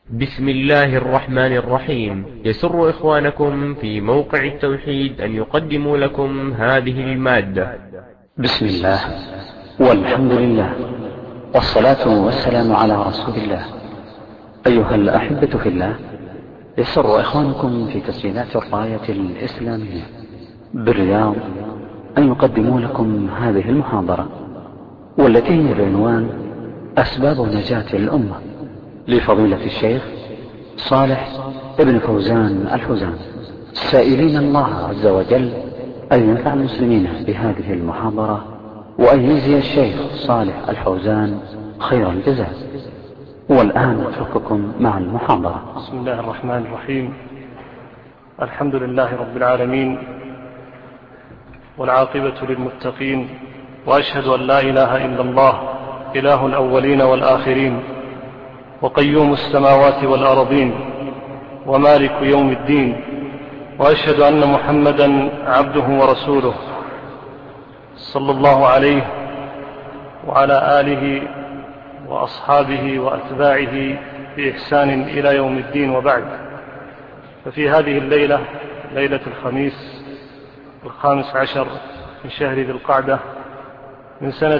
بسم الله الرحمن الرحيم. يسر إخوانكم في موقع التوحيد أن يقدموا لكم هذه المادة. بسم الله والحمد لله والصلاة والسلام على رسول الله. أيها الأحبة في الله، يسر إخوانكم في تسجيلات الراية الإسلامية بالرياض أن يقدموا لكم هذه المحاضرة، والتي هي بعنوان أسباب نجاة الأمة، لفضيلة الشيخ صالح ابن فوزان الفوزان، سائلين الله عز وجل أن ينفع المسلمين بهذه المحاضرة وأن يجزي الشيخ صالح الفوزان خير الجزاء. والآن أترككم مع المحاضرة. بسم الله الرحمن الرحيم. الحمد لله رب العالمين، والعاقبة للمتقين، وأشهد أن لا إله إلا الله إله الأولين والآخرين، وقيوم السماوات والأرضين، ومالك يوم الدين، وأشهد أن محمدا عبده ورسوله صلى الله عليه وعلى آله وأصحابه وأتباعه بإحسان إلى يوم الدين، وبعد. ففي هذه الليلة، ليلة الخميس 15 من شهر ذي القعدة من سنة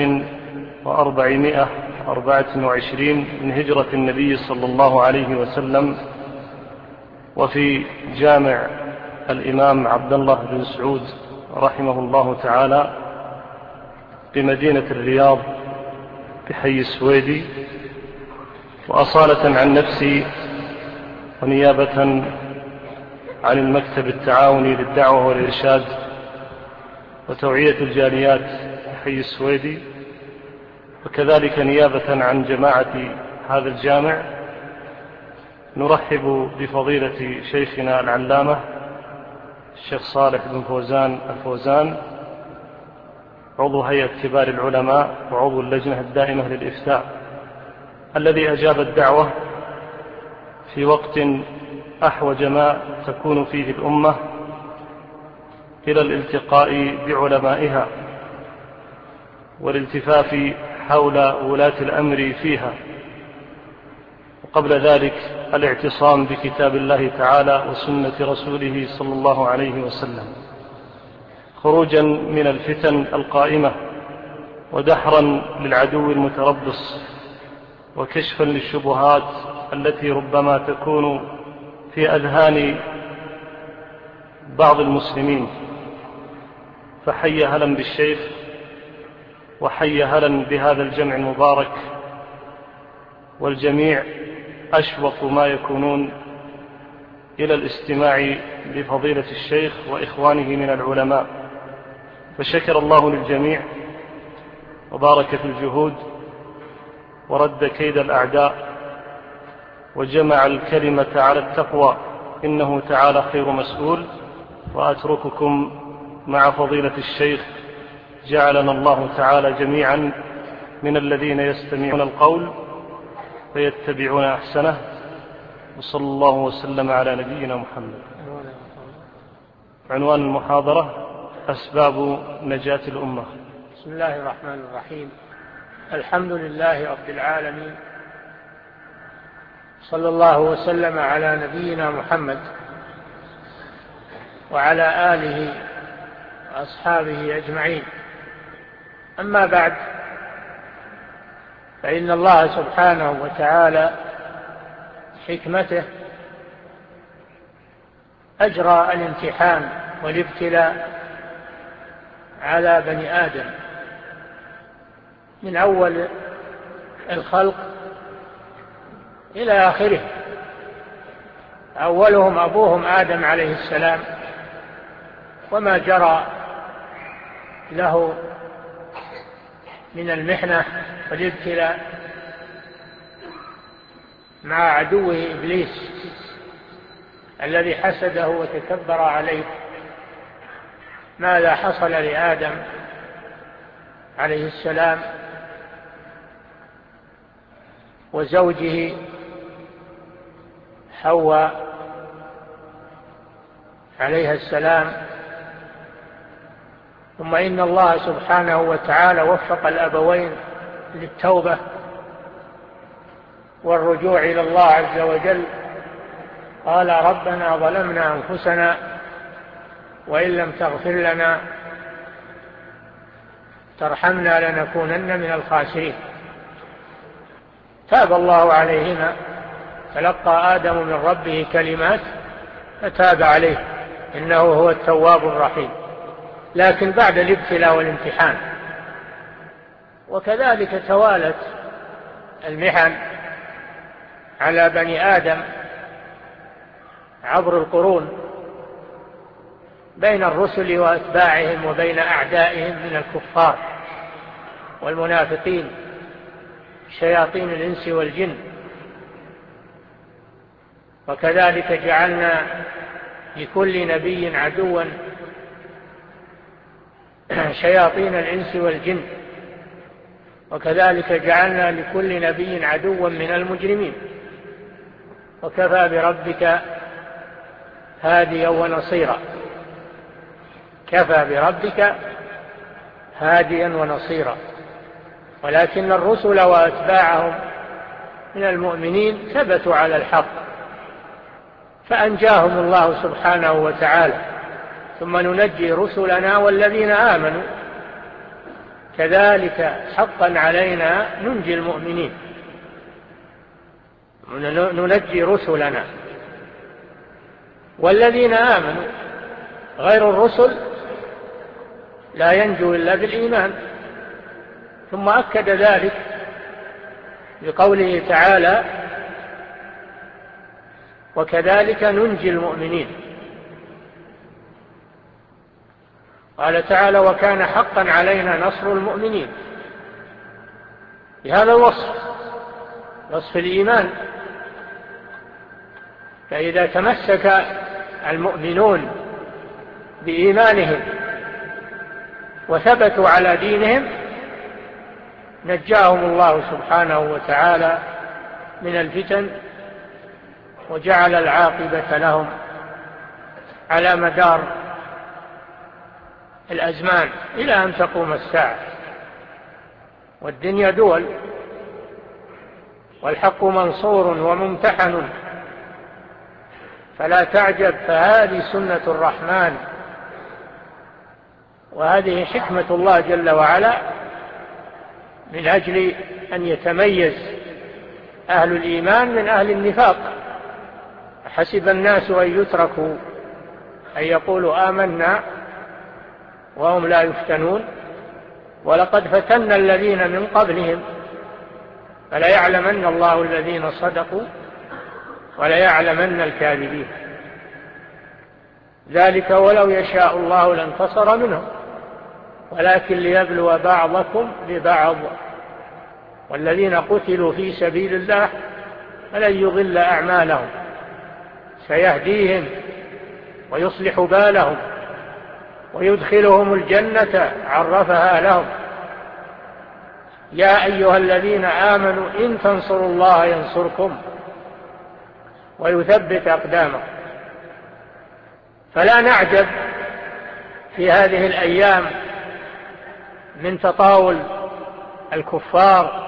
1424 من هجرة النبي صلى الله عليه وسلم، وفي جامع الإمام عبد الله بن سعود رحمه الله تعالى بمدينة الرياض بحي السويدي، وأصالة عن نفسي ونيابة عن المكتب التعاوني للدعوة والإرشاد وتوعية الجاليات بحي السويدي، وكذلك نيابة عن جماعة هذا الجامع، نرحب بفضيلة شيخنا العلامة الشيخ صالح بن فوزان الفوزان، عضو هيئة كبار العلماء وعضو اللجنة الدائمة للإفتاء، الذي أجاب الدعوة في وقت أحوج ما تكون فيه الأمة إلى الالتقاء بعلمائها والالتفاف حول ولاة الأمر فيها، وقبل ذلك الاعتصام بكتاب الله تعالى وسنة رسوله صلى الله عليه وسلم، خروجا من الفتن القائمة ودحرا للعدو المتربص، وكشفا للشبهات التي ربما تكون في أذهان بعض المسلمين. فحي هلا بالشيخ، وحي هلا بهذا الجمع المبارك، والجميع أشوق ما يكونون إلى الاستماع لفضيلة الشيخ وإخوانه من العلماء، فشكر الله للجميع وبارك في الجهود ورد كيد الأعداء وجمع الكلمة على التقوى، إنه تعالى خير مسؤول. وأترككم مع فضيلة الشيخ، جعلنا الله تعالى جميعا من الذين يستمعون القول فيتبعون أحسنه، وصلى الله وسلم على نبينا محمد. عنوان المحاضرة: أسباب نجاة الأمة. بسم الله الرحمن الرحيم. الحمد لله رب العالمين، صلى الله وسلم على نبينا محمد وعلى آله وأصحابه أجمعين. أما بعد، فإن الله سبحانه وتعالى حكمته أجرى الامتحان والابتلاء على بني آدم من أول الخلق إلى آخره. أولهم أبوهم آدم عليه السلام، وما جرى له من المحنة والابتلاء مع عدوه إبليس الذي حسده وتكبر عليه. ماذا حصل لآدم عليه السلام وزوجه حواء عليها السلام؟ ثم إن الله سبحانه وتعالى وفق الأبوين للتوبة والرجوع إلى الله عز وجل. قال ربنا ظلمنا أنفسنا وإن لم تغفر لنا ترحمنا لنكونن من الخاسرين. تاب الله عليهما، تلقى آدم من ربه كلمات فتاب عليه إنه هو التواب الرحيم، لكن بعد الابتلاء والامتحان. وكذلك توالت المحن على بني آدم عبر القرون بين الرسل وأتباعهم وبين أعدائهم من الكفار والمنافقين شياطين الإنس والجن. وكذلك جعلنا لكل نبي عدوا شياطين الإنس والجن، وكذلك جعلنا لكل نبي عدوا من المجرمين، وكفى بربك هاديا ونصيرا. كفى بربك هاديا ونصيرا. ولكن الرسل وأتباعهم من المؤمنين ثبتوا على الحق فأنجاهم الله سبحانه وتعالى. ثم ننجي رسلنا والذين آمنوا كذلك حقا علينا ننجي المؤمنين. ننجي رسلنا والذين آمنوا، غير الرسل لا ينجو إلا بالإيمان. ثم أكد ذلك بقوله تعالى وكذلك ننجي المؤمنين. قال تعالى وكان حقا علينا نصر المؤمنين، بهذا الوصف، وصف الإيمان. فإذا تمسك المؤمنون بإيمانهم وثبتوا على دينهم نجاهم الله سبحانه وتعالى من الفتن وجعل العاقبة لهم على مدار الأزمان إلى أن تقوم الساعة. والدنيا دول، والحق منصور وممتحن، فلا تعجب، فهذه سنة الرحمن، وهذه حكمة الله جل وعلا من أجل أن يتميز أهل الإيمان من أهل النفاق. حسب الناس أن يتركوا أن يقولوا آمنا وهم لا يفتنون ولقد فتنا الذين من قبلهم فلا يعلمن الله الذين صدقوا ولا يعلمن الكاذبين. ذلك ولو يشاء الله لانتصر منهم ولكن ليبلو بعضكم ببعض والذين قتلوا في سبيل الله فلن يضل أعمالهم سيهديهم ويصلح بالهم ويدخلهم الجنة عرفها لهم. يا أيها الذين آمنوا إن تنصروا الله ينصركم ويثبت أقدامكم. فلا نعجب في هذه الأيام من تطاول الكفار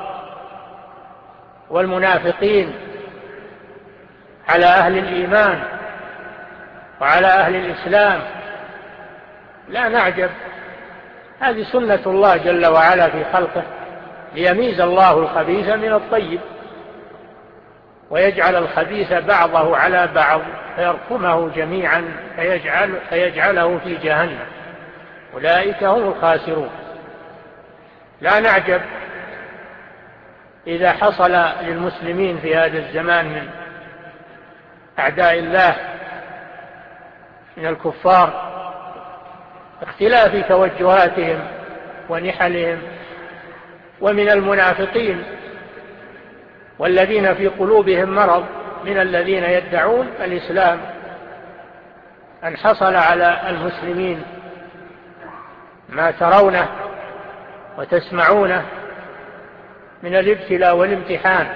والمنافقين على أهل الإيمان وعلى أهل الإسلام. لا نعجب، هذه سنة الله جل وعلا في خلقه ليميز الله الخبيث من الطيب ويجعل الخبيث بعضه على بعض فيركمه جميعا فيجعله في جهنم، أولئك هم الخاسرون. لا نعجب إذا حصل للمسلمين في هذا الزمان من أعداء الله من الكفار اختلاف توجهاتهم ونحلهم، ومن المنافقين والذين في قلوبهم مرض من الذين يدعون الإسلام أن حصل على المسلمين ما ترونه وتسمعونه من الابتلاء والامتحان،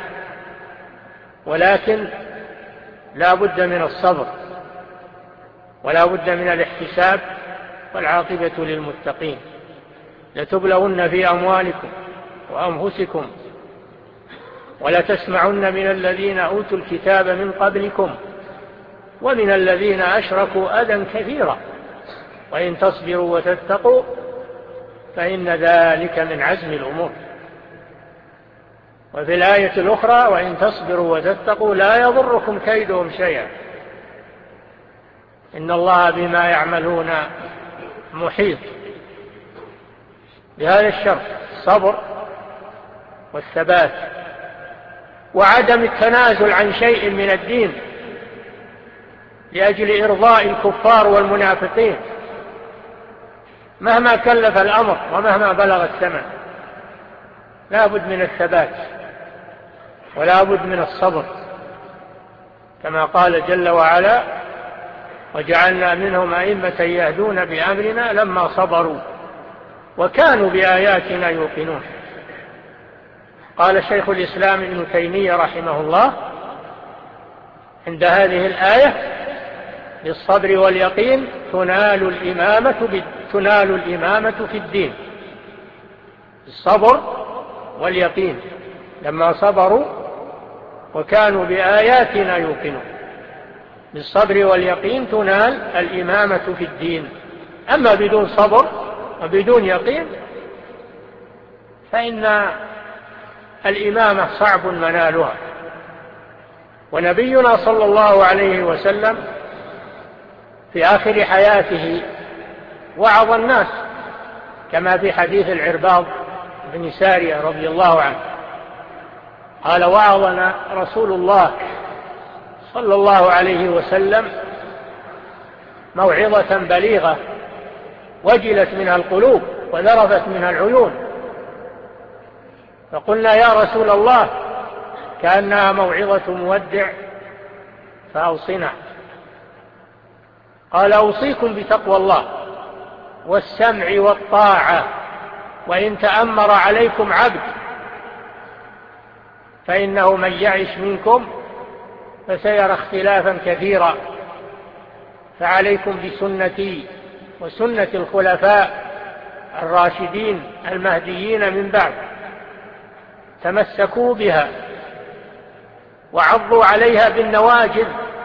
ولكن لا بد من الصبر ولا بد من الاحتساب والعاقبة للمتقين. لتبلون في أموالكم وأنفسكم ولتسمعن من الذين أوتوا الكتاب من قبلكم ومن الذين أشركوا أذى كثيرا وإن تصبروا وتتقوا فإن ذلك من عزم الأمور. وفي الآية الأخرى وإن تصبروا وتتقوا لا يضركم كيدهم شيئا إن الله بما يعملون محيط. بهذا الشرط الصبر والثبات وعدم التنازل عن شيء من الدين لأجل إرضاء الكفار والمنافقين مهما كلف الأمر ومهما بلغ الثمن. لا بد من الثبات ولا بد من الصبر كما قال جل وعلا وجعلنا منهم أئمة يهدون بأمرنا لما صبروا وكانوا بآياتنا يوقنون. قال شيخ الإسلام ابن تيمية رحمه الله عند هذه الآية بالصبر واليقين تنال الإمامة في الدين. الصبر واليقين لما صبروا وكانوا بآياتنا يوقنون. بالصبر واليقين تنال الإمامة في الدين. أما بدون صبر وبدون يقين فإن الإمامة صعب منالها. ونبينا صلى الله عليه وسلم في آخر حياته وعظ الناس كما في حديث العرباض بن سارية رضي الله عنه قال وعظنا رسول الله صلى الله عليه وسلم موعظة بليغة وجلت منها القلوب وذرفت منها العيون فقلنا يا رسول الله كأنها موعظة مودع فأوصنا. قال أوصيكم بتقوى الله والسمع والطاعة وإن تأمر عليكم عبد فإنه من يعش منكم فسيرى اختلافا كثيرا فعليكم بسنتي وسنة الخلفاء الراشدين المهديين من بعد تمسكوا بها وعضوا عليها بالنواجذ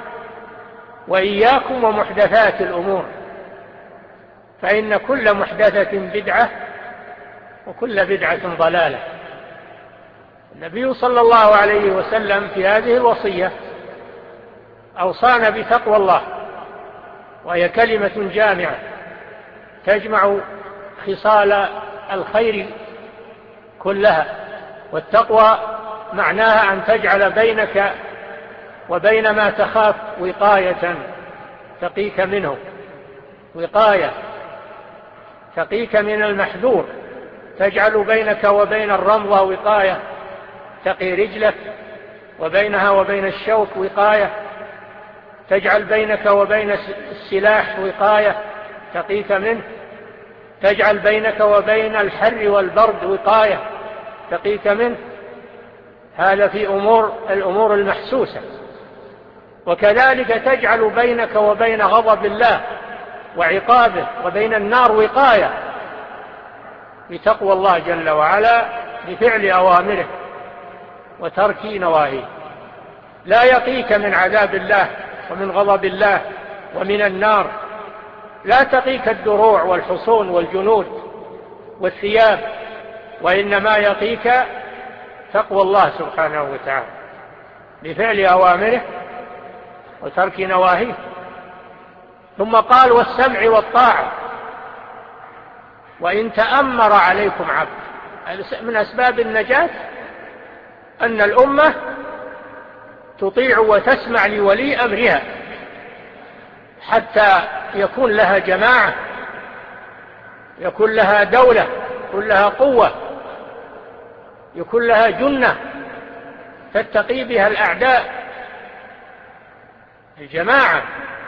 وإياكم ومحدثات الأمور فإن كل محدثة بدعة وكل بدعة ضلالة. النبي صلى الله عليه وسلم في هذه الوصية أوصانا بتقوى الله وهي كلمة جامعة تجمع خصال الخير كلها. والتقوى معناها أن تجعل بينك وبين ما تخاف وقاية تقيك منه، وقاية تقيك من المحذور، تجعل بينك وبين الرمضة وقاية تقي رجلك، وبينها وبين الشوك وقاية، تجعل بينك وبين السلاح وقاية تقيك منه، تجعل بينك وبين الحر والبرد وقاية تقيك منه. هذا في الأمور المحسوسة. وكذلك تجعل بينك وبين غضب الله وعقابه وبين النار وقاية بتقوى الله جل وعلا بفعل أوامره وترك نواهيه. لا يقيك من عذاب الله ومن غضب الله ومن النار، لا تقيك الدروع والحصون والجنود والثياب، وإنما يقيك تقوى الله سبحانه وتعالى بفعل أوامره وترك نواهيه. ثم قال والسمع والطاعة وإن تأمر عليكم عبد. من أسباب النجاة أن الأمة تطيع وتسمع لولي أمرها حتى يكون لها جماعة، يكون لها دولة، يكون لها قوة، يكون لها جنة تتقي بها الأعداء. الجماعة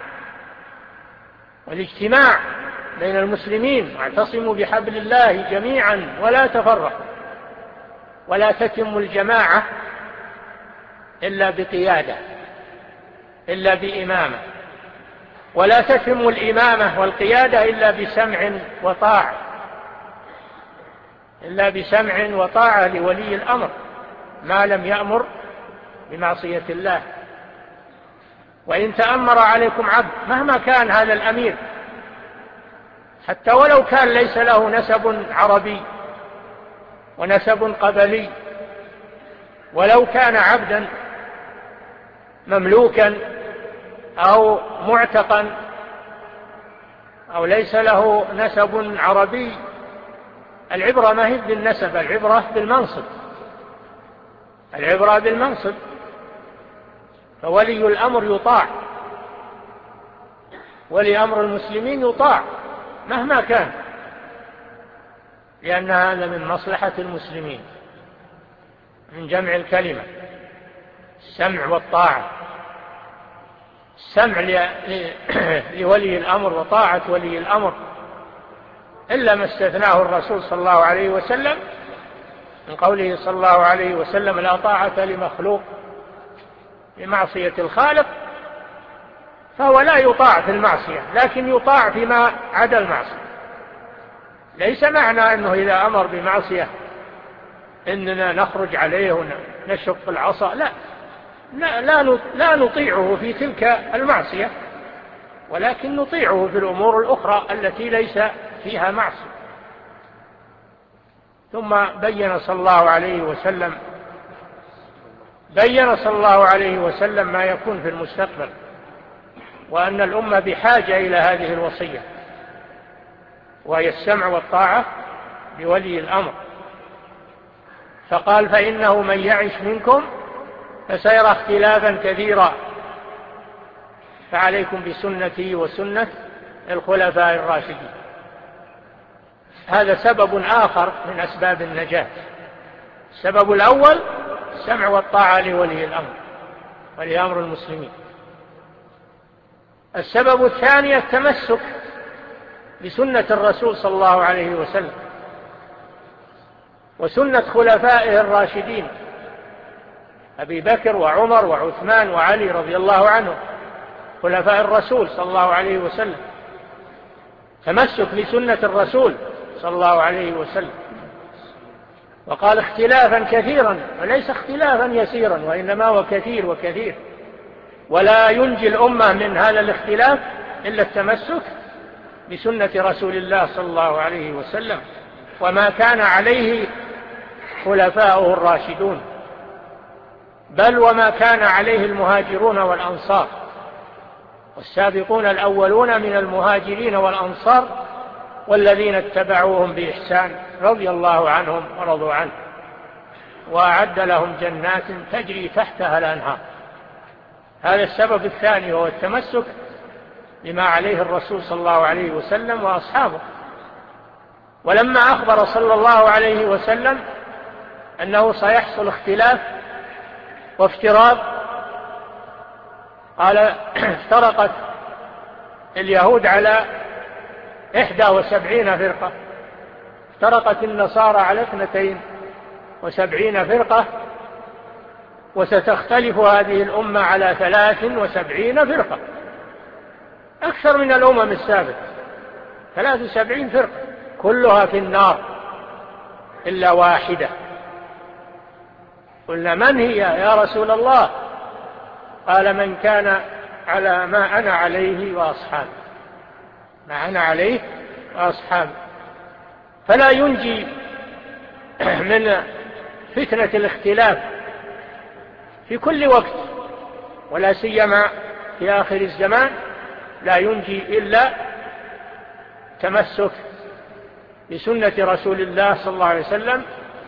والاجتماع بين المسلمين، واعتصموا بحبل الله جميعا ولا تفرقوا. ولا تتم الجماعة إلا بقيادة، إلا بإمامة، ولا تتم الإمامة والقيادة إلا بسمع وطاعة، إلا بسمع وطاعة لولي الأمر. ما لم يأمر بمعصية الله. وإن تأمر عليكم عبد مهما كان هذا الأمير، حتى ولو كان ليس له نسب عربي ونسب قبلي، ولو كان عبدا مملوكا أو معتقا أو ليس له نسب عربي، العبرة ما هي بالنسب، العبرة بالمنصب، العبرة بالمنصب. فولي الأمر يطاع، ولي أمر المسلمين يطاع مهما كان، لأن هذا من مصلحة المسلمين، من جمع الكلمة، السمع والطاعة، السمع لولي الأمر وطاعة ولي الأمر، إلا ما استثناه الرسول صلى الله عليه وسلم من قوله صلى الله عليه وسلم: لا طاعة لمخلوق بمعصية الخالق، فهو لا يطاع في المعصية، لكن يطاع فيما عدا المعصية. ليس معنى أنه إذا أمر بمعصية إننا نخرج عليه ونشق العصا، لا نطيعه في تلك المعصية، ولكن نطيعه في الأمور الأخرى التي ليس فيها معصية. ثم بين صلى الله عليه وسلم ما يكون في المستقبل، وأن الأمة بحاجة إلى هذه الوصية، وهي السمع والطاعة بولي الأمر. فقال: فإنه من يعش منكم فسيرى اختلافا كثيرا، فعليكم بسنتي وسنة الخلفاء الراشدين. هذا سبب آخر من أسباب النجاة. السبب الأول السمع والطاعة لولي الأمر، ولي أمر المسلمين. السبب الثاني التمسك بسنة الرسول صلى الله عليه وسلم وسنة خلفائه الراشدين أبي بكر وعمر وعثمان وعلي رضي الله عنهم، خلفاء الرسول صلى الله عليه وسلم. تمسك بسنة الرسول صلى الله عليه وسلم. وقال: اختلافا كثيرا، وليس اختلافا يسيرا، وإنما هو كثير وكثير. ولا ينجي الأمة من هذا الاختلاف إلا التمسك بسنة رسول الله صلى الله عليه وسلم، وما كان عليه خلفاؤه الراشدون، بل وما كان عليه المهاجرون والأنصار، والسابقون الأولون من المهاجرين والأنصار والذين اتبعوهم بإحسان رضي الله عنهم ورضوا عنه، وأعد لهم جنات تجري تحتها الأنهار. هذا السبب الثاني، هو التمسك بما عليه الرسول صلى الله عليه وسلم وأصحابه. ولما أخبر صلى الله عليه وسلم أنه سيحصل اختلاف وافتراق، قال: افترقت اليهود على 71 فرقة، افترقت النصارى على 72 فرقة، وستختلف هذه الأمة على 73 فرقة، أكثر من الأمم السابقة. 73 فرقة كلها في النار إلا واحدة. قلنا: من هي يا رسول الله؟ قال: من كان على ما أنا عليه وأصحابي، ما أنا عليه وأصحابي. فلا ينجي من فتنة الاختلاف في كل وقت، ولا سيما في آخر الزمان، لا ينجي إلا تمسك بسنة رسول الله صلى الله عليه وسلم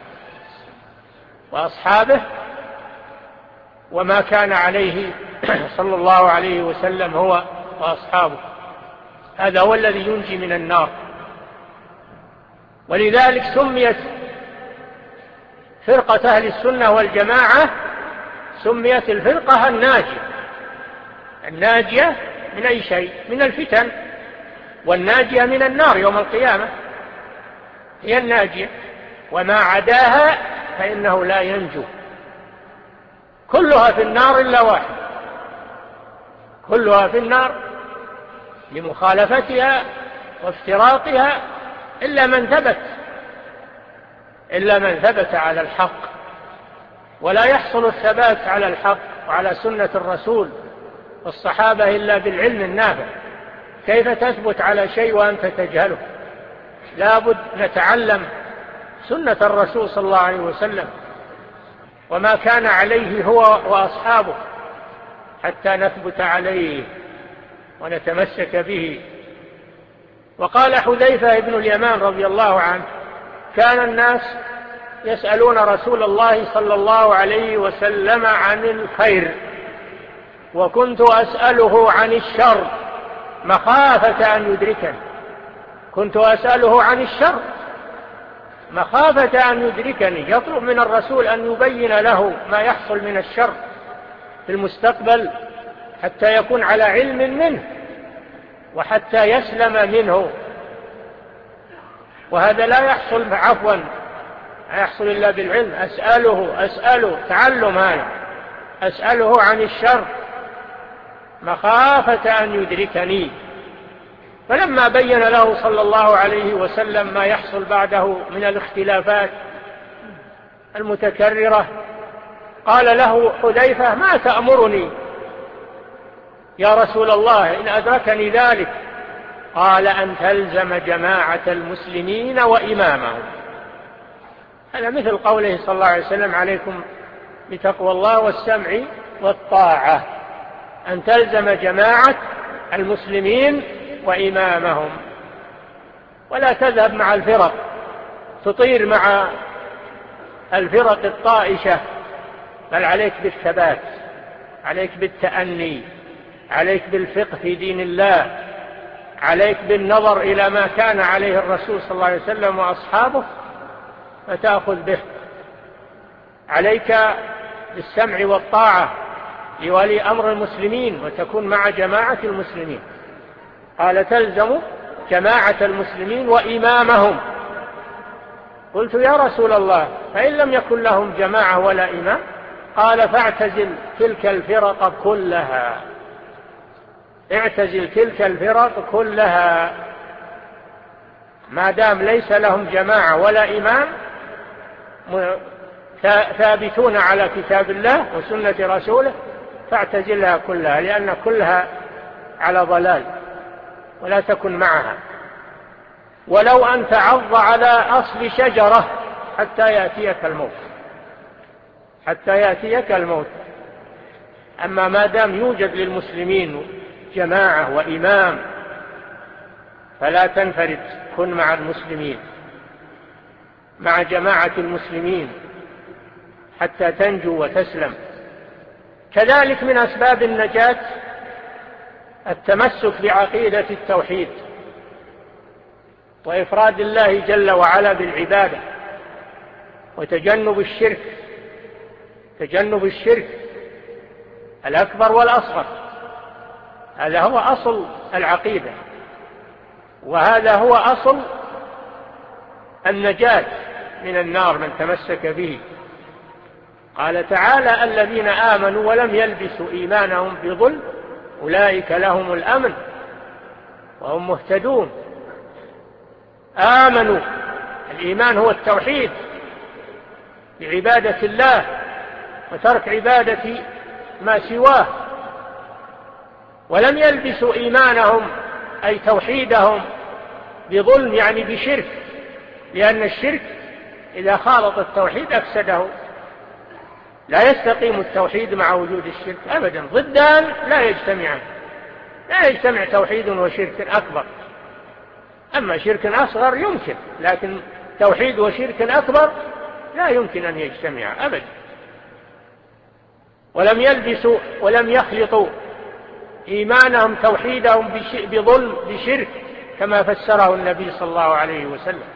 وأصحابه، وما كان عليه صلى الله عليه وسلم هو وأصحابه. هذا هو الذي ينجي من النار. ولذلك سميت فرقة أهل السنة والجماعة، سميت الفرقة الناجية. الناجية من أي شيء؟ من الفتن، والناجية من النار يوم القيامة، هي الناجية. وما عداها فإنه لا ينجو، كلها في النار إلا واحد، كلها في النار لمخالفتها وافتراقها إلا من ثبت على الحق. ولا يحصل الثبات على الحق وعلى سنة الرسول والصحابة إلا بالعلم النافع. كيف تثبت على شيء وأنت تجهله؟ لا بد نتعلم سنة الرسول صلى الله عليه وسلم وما كان عليه هو وأصحابه حتى نثبت عليه ونتمسك به. وقال حذيفة بن اليمان رضي الله عنه: كان الناس يسألون رسول الله صلى الله عليه وسلم عن الخير، وكنت أسأله عن الشر مخافة أن يدركني. كنت أسأله عن الشر مخافة أن يدركني، يطلب من الرسول أن يبين له ما يحصل من الشر في المستقبل حتى يكون على علم منه وحتى يسلم منه. وهذا لا يحصل عفوا، لا يحصل إلا بالعلم. أسأله تعلم هذا، أسأله عن الشر مخافة أن يدركني. فلما بين له صلى الله عليه وسلم ما يحصل بعده من الاختلافات المتكررة، قال له حذيفة: ما تأمرني يا رسول الله إن أدركني ذلك؟ قال: أن تلزم جماعة المسلمين وإمامهم. هذا مثل قوله صلى الله عليه وسلم: عليكم بتقوى الله والسمع والطاعة. أن تلزم جماعة المسلمين وإمامهم، ولا تذهب مع الفرق، تطير مع الفرق الطائشة، بل عليك بالثبات، عليك بالتأني، عليك بالفقه في دين الله، عليك بالنظر إلى ما كان عليه الرسول صلى الله عليه وسلم وأصحابه فتأخذ به. عليك بالسمع والطاعة لولي أمر المسلمين وتكون مع جماعة المسلمين. قال: تلزم جماعة المسلمين وإمامهم. قلت: يا رسول الله فإن لم يكن لهم جماعة ولا إمام؟ قال: فاعتزل تلك الفرق كلها. اعتزل تلك الفرق كلها، ما دام ليس لهم جماعة ولا إمام ثابتون على كتاب الله وسنة رسوله، فاعتزلها كلها، لأن كلها على ضلال، ولا تكن معها ولو أن تعض على أصل شجرة حتى يأتيك الموت، حتى يأتيك الموت. أما ما دام يوجد للمسلمين جماعة وإمام فلا تنفرد، كن مع المسلمين، مع جماعة المسلمين حتى تنجو وتسلم. كذلك من أسباب النجاة التمسك بعقيدة التوحيد وإفراد الله جل وعلا بالعبادة وتجنب الشرك، تجنب الشرك الأكبر والأصغر. هذا هو أصل العقيدة، وهذا هو أصل النجاة من النار من تمسك به. قال تعالى: الذين آمنوا ولم يلبسوا إيمانهم بظلم أولئك لهم الأمن وهم مهتدون. آمنوا، الإيمان هو التوحيد بعبادة الله وترك عبادة ما سواه، ولم يلبسوا إيمانهم أي توحيدهم بظلم يعني بشرك، لأن الشرك إذا خالط التوحيد أفسده. لا يستقيم التوحيد مع وجود الشرك أبدا، ضدان لا يجتمعان، لا يجتمع توحيد وشرك أكبر. أما شرك أصغر يمكن، لكن توحيد وشرك أكبر لا يمكن أن يجتمع أبدا. ولم يلبسوا ولم يخلطوا إيمانهم توحيدهم بظلم بشرك، كما فسره النبي صلى الله عليه وسلم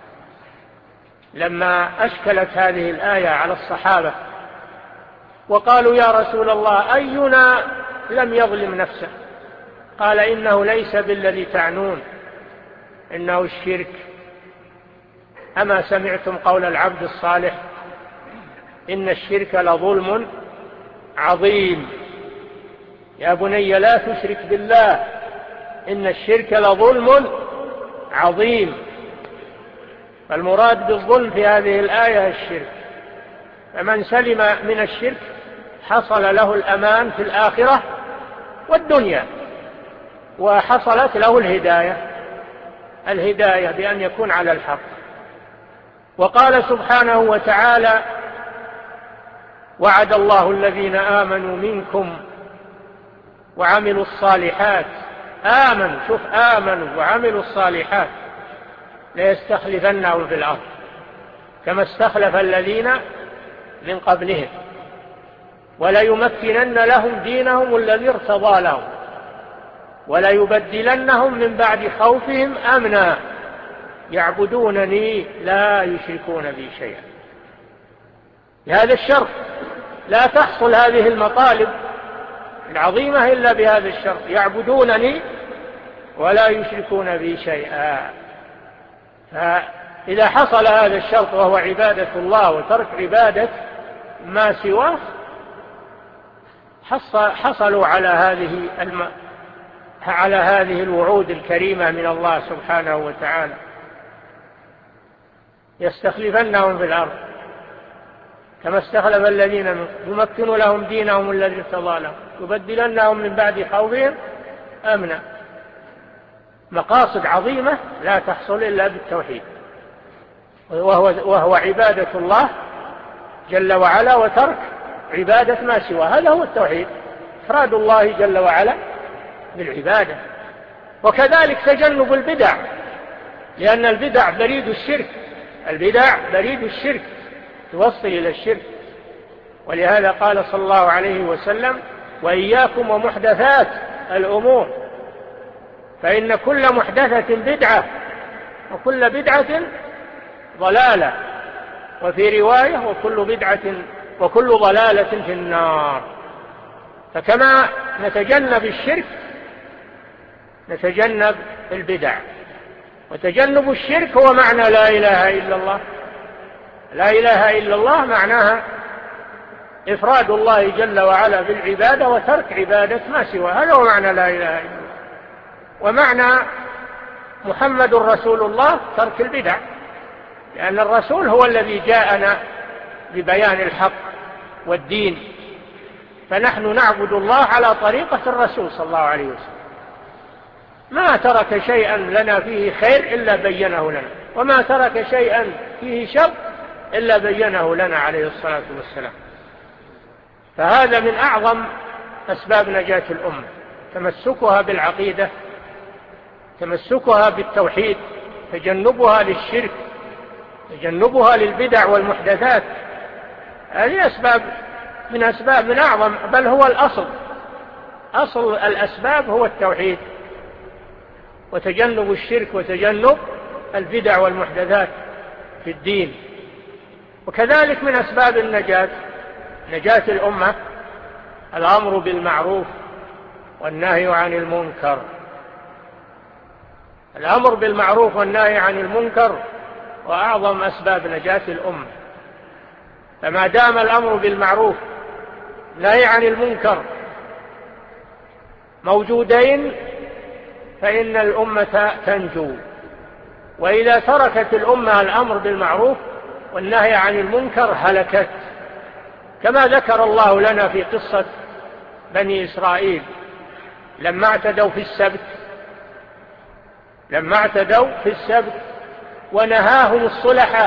لما أشكلت هذه الآية على الصحابة وقالوا: يا رسول الله أينا لم يظلم نفسه؟ قال: إنه ليس بالذي تعنون، إنه الشرك. أما سمعتم قول العبد الصالح: إن الشرك لظلم عظيم، يا بني لا تشرك بالله إن الشرك لظلم عظيم. فالمراد بالظلم في هذه الآية الشرك، فمن سلم من الشرك حصل له الأمان في الآخرة والدنيا، وحصلت له الهداية بأن يكون على الحق. وقال سبحانه وتعالى: وعد الله الذين آمنوا منكم وعملوا الصالحات. آمنوا وعملوا الصالحات ليستخلفنهم في الأرض كما استخلف الذين من قبلهم وليمكنن لهم دينهم الذي ارتضى لهم وليبدلنهم من بعد خوفهم أمنا يعبدونني لا يشركون بي شيئا. بهذا الشرط لا تحصل هذه المطالب العظيمة إلا بهذا الشرط: يعبدونني ولا يشركون بي شيئا. فإذا حصل هذا الشرط وهو عبادة الله وترك عبادة ما سواه حصلوا على هذه الوعود الكريمة من الله سبحانه وتعالى: يستخلفنهم في الأرض كما استخلف الذين من يمكن لهم دينهم الذي ارتضى لهم يبدلنهم من بعد خوفهم أمنا. مقاصد عظيمة لا تحصل إلا بالتوحيد، وهو عبادة الله جل وعلا وترك عبادة ما سواه. هذا هو التوحيد، إفراد الله جل وعلا بالعبادة. وكذلك تجنب البدع، لأن البدع بريد الشرك توصل إلى الشرك. ولهذا قال صلى الله عليه وسلم: وإياكم ومحدثات الأمور فإن كل محدثة بدعة وكل بدعة ضلالة، وفي رواية وكل ضلالة في النار. فكما نتجنب الشرك نتجنب البدع. وتجنب الشرك هو معنى لا إله إلا الله. لا إله إلا الله معناها إفراد الله جل وعلا بالعبادة وترك عبادة ما سوى. هذا هو معنى لا إله إلا الله. ومعنى محمد رسول الله ترك البدع، لأن الرسول هو الذي جاءنا ببيان الحق والدين، فنحن نعبد الله على طريقة الرسول صلى الله عليه وسلم. ما ترك شيئا لنا فيه خير إلا بينه لنا، وما ترك شيئا فيه شر إلا بينه لنا عليه الصلاة والسلام. فهذا من أعظم أسباب نجاة الأمة، تمسكها بالعقيدة، تمسكها بالتوحيد، تجنبها للشرك، تجنبها للبدع والمحدثات. هذه أسباب من أعظم، بل هو الأصل. أصل الأسباب هو التوحيد وتجنب الشرك وتجنب البدع والمحدثات في الدين. وكذلك من أسباب نجاة الأمة الأمر بالمعروف والنهي عن المنكر. الأمر بالمعروف والنهي عن المنكر وأعظم أسباب نجاة الأمة. فما دام الأمر بالمعروف والنهي عن المنكر موجودين فإن الأمة تنجو. وإذا تركت الأمة الأمر بالمعروف والنهي عن المنكر هلكت، كما ذكر الله لنا في قصة بني إسرائيل لما اعتدوا في السبت ونهاهم الصلحاء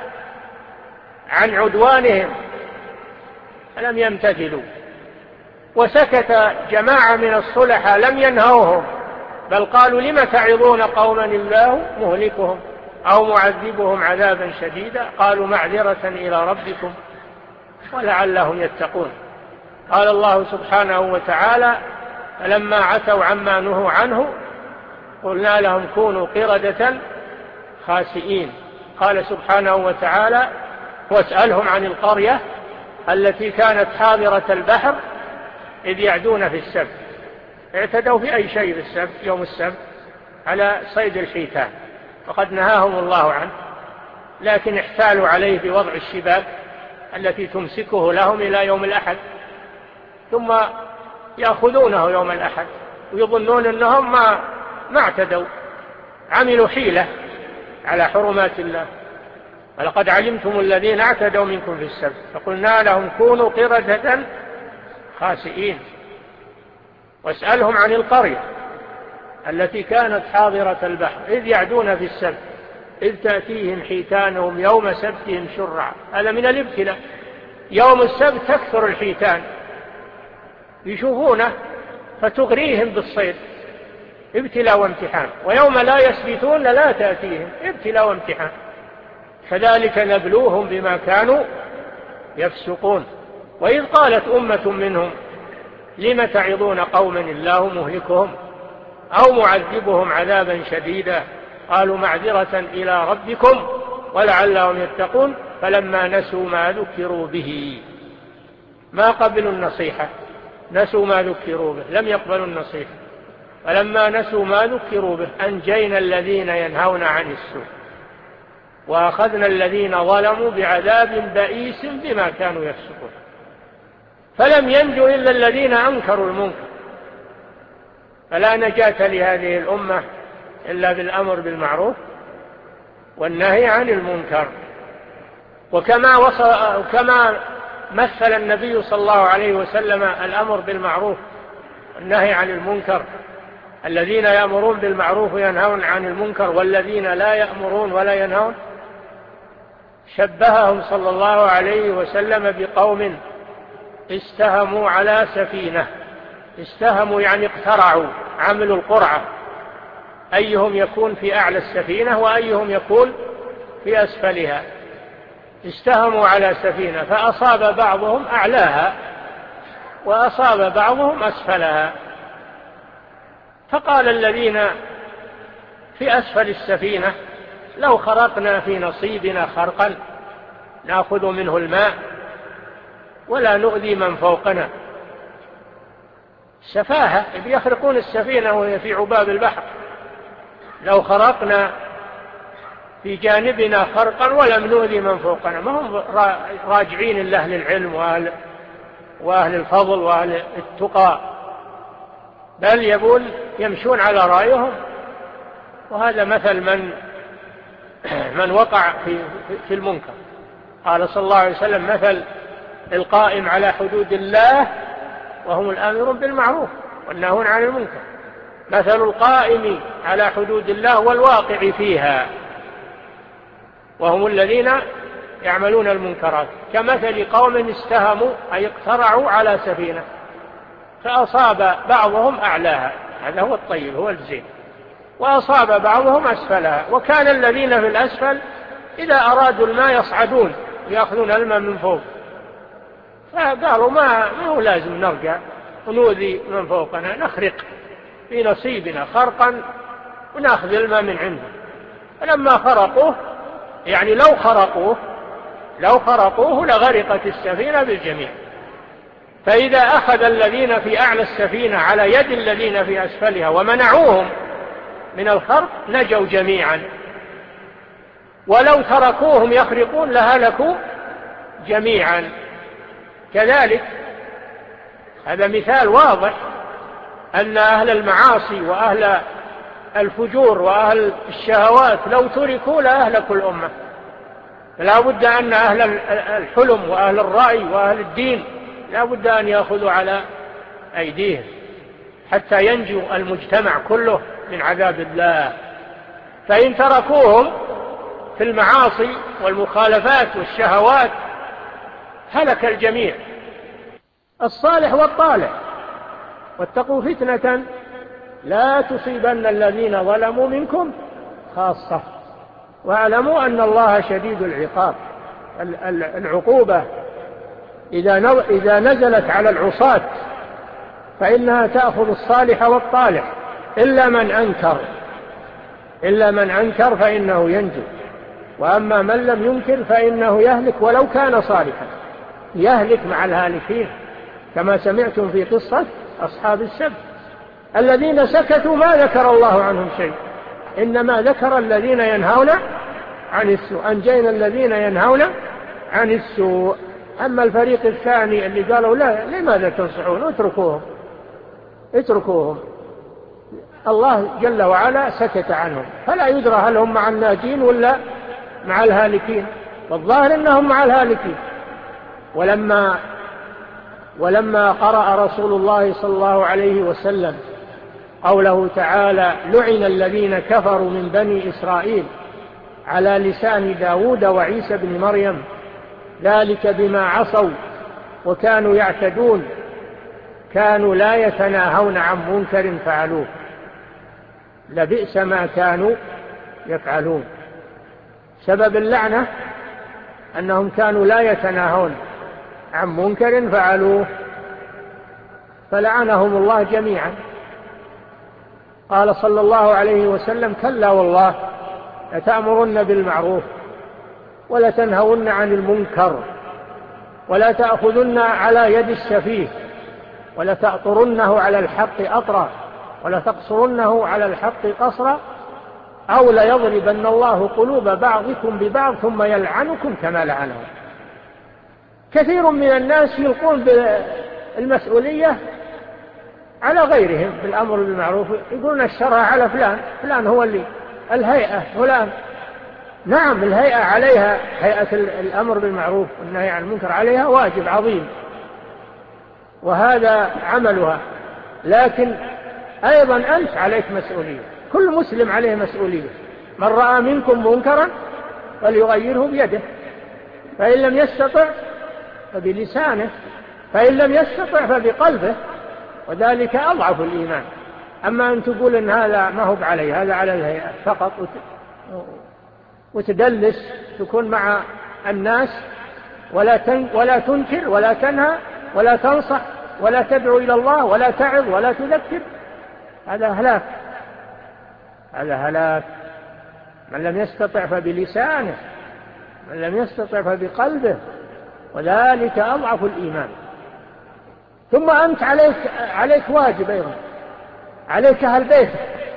عن عدوانهم فلم يمتثلوا، وسكت جماعة من الصلحاء لم ينهوهم، بل قالوا: لم تعظون قوما الله مهلكهم أو معذبهم عذابا شديدا؟ قالوا: معذرة إلى ربكم ولعلهم يتقون. قال الله سبحانه وتعالى: فلما عتوا عما نهوا عنه قلنا لهم كونوا قردة خاسئين. قال سبحانه وتعالى: واسألهم عن القرية التي كانت حاضرة البحر إذ يعدون في السبت. اعتدوا في أي شيء في السبت، يوم السبت، على صيد الحيتان، وقد نهاهم الله عنه، لكن احتالوا عليه بوضع الشباك التي تمسكه لهم إلى يوم الأحد، ثم يأخذونه يوم الأحد ويظنون أنهم ما اعتدوا، عملوا حيلة على حرمات الله. ولقد علمتم الذين اعتدوا منكم في السبت فقلنا لهم كونوا قردة خاسئين. واسألهم عن القرية التي كانت حاضرة البحر إذ يعدون في السبت إذ تأتيهم حيتانهم يوم سبتهم شرعا. هذا من الابتلاء. يوم السبت تكثر الحيتان يشوفونه فتغريهم بالصيد، ابتلاء وامتحان. ويوم لا يسبتون لا تأتيهم، ابتلاء وامتحان. كذلك نبلوهم بما كانوا يفسقون. وإذ قالت أمة منهم لم تعظون قوما الله مهلكهم أو معذبهم عذابا شديدا قالوا معذرة إلى ربكم ولعلهم يتقون فلما نسوا ما ذكروا به ما قبلوا النصيحة، نسوا ما ذكروا به لم يقبلوا النصيحة. فلما نسوا ما ذكروا به أنجينا الذين ينهون عن السوء وأخذنا الذين ظلموا بعذاب بئيس بما كانوا يفسقون. فلم ينجوا إلا الذين أنكروا المنكر. فلا نجاة لهذه الأمة إلا بالأمر بالمعروف والنهي عن المنكر. وكما مثل النبي صلى الله عليه وسلم الأمر بالمعروف والنهي عن المنكر، الذين يأمرون بالمعروف وينهون عن المنكر والذين لا يأمرون ولا ينهون، شبههم صلى الله عليه وسلم بقوم استهموا على سفينة. استهموا يعني اقترعوا، عملوا القرعة أيهم يكون في أعلى السفينة وأيهم يكون في أسفلها. استهموا على سفينة فأصاب بعضهم أعلاها وأصاب بعضهم أسفلها. فقال الذين في أسفل السفينة لو خرقنا في نصيبنا خرقا نأخذ منه الماء ولا نؤذي من فوقنا. سفاهة، يخرقون السفينة وهي في عباب البحر. لو خرقنا في جانبنا خرقا ولم نؤذي من فوقنا. ما هم راجعين لأهل العلم وأهل الفضل وأهل التقى، بل يبون يمشون على رأيهم. وهذا مثل من وقع في المنكر. قال صلى الله عليه وسلم مثل القائم على حدود الله وهم الآمرون بالمعروف والناهون عن المنكر مثل القائم على حدود الله والواقع فيها وهم الذين يعملون المنكرات كمثل قوم استهموا أي اقترعوا على سفينة فأصاب بعضهم أعلاها، هذا هو الطيب هو الزين، وأصاب بعضهم أسفلها. وكان الذين في الأسفل إذا أرادوا الماء يصعدون ويأخذون الماء من فوق، فقالوا ما هو لازم نرجع ونؤذي من فوقنا، نخرق في نصيبنا خرقا ونأخذ الماء من عنده. فلما خرقوه يعني لو خرقوه لغرقت السفينة بالجميع. فإذا أخذ الذين في أعلى السفينة على يد الذين في أسفلها ومنعوهم من الخرق نجوا جميعا، ولو تركوهم يخرقون لهلكوا جميعا. كذلك هذا مثال واضح أن أهل المعاصي وأهل الفجور وأهل الشهوات لو تركوا لأهلكوا الأمة. فلا بد أن أهل الحلم وأهل الرأي وأهل الدين لا بد أن يأخذوا على أيديهم حتى ينجو المجتمع كله من عذاب الله. فإن تركوهم في المعاصي والمخالفات والشهوات هلك الجميع، الصالح والطالح. واتقوا فتنة لا تصيبن الذين ظلموا منكم خاصة واعلموا أن الله شديد العقاب. العقوبة إذا نزلت على العصاة فإنها تأخذ الصالح والطالح إلا من أنكر فإنه ينجو، وأما من لم ينكر فإنه يهلك ولو كان صالحا، يهلك مع الهالكين كما سمعتم في قصة أصحاب السبت الذين سكتوا ما ذكر الله عنهم شيء، إنما ذكر الذين ينهون عن السوء، أنجينا الذين ينهون عن السوء. أما الفريق الثاني اللي قالوا لا لماذا تنصحون اتركوهم، الله جل وعلا سكت عنهم، فلا يدرى هل هم مع الناجين ولا مع الهالكين. والظاهر أنهم مع الهالكين. ولما قرأ رسول الله صلى الله عليه وسلم قوله تعالى لعن الذين كفروا من بني إسرائيل على لسان داود وعيسى بن مريم ذلك بما عصوا وكانوا يعتدون كانوا لا يتناهون عن منكر فعلوه لبئس ما كانوا يفعلون. سبب اللعنة أنهم كانوا لا يتناهون عن منكر فعلوه فلعنهم الله جميعا. قال صلى الله عليه وسلم كلا والله لتأمرن بالمعروف ولا تنهون عن المنكر ولا تأخذن على يد السفيه ولا تأطرنه على الحق أطرا ولا تقصرنه على الحق قصرا أو ليضربن الله قلوب بعضكم ببعض ثم يلعنكم كما لعنهم. كثير من الناس يلقون بالمسؤولية على غيرهم بالأمر بالمعروف، يقولون الشرع على فلان هو اللي الهيئة فلان. نعم الهيئة عليها، هيئة الأمر بالمعروف والنهي عن المنكر عليها واجب عظيم وهذا عملها، لكن أيضا أنت عليك مسؤولية، كل مسلم عليه مسؤولية. من رأى منكم منكرا فليغيره بيده فإن لم يستطع فبلسانه فإن لم يستطع فبقلبه وذلك أضعف الإيمان. أما أن تقول إن هذا ما هو عليه، هذا على الهيئة فقط وتدلس تكون مع الناس ولا تنكر ولا تنهى ولا تنصح ولا تدعو إلى الله ولا تعظ ولا تذكر، هذا هلاك. هذا هلاك. من لم يستطع فبلسانه من لم يستطع فبقلبه وذلك أضعف الإيمان. ثم أنت عليك واجب أيضا، عليك أهل بيتك.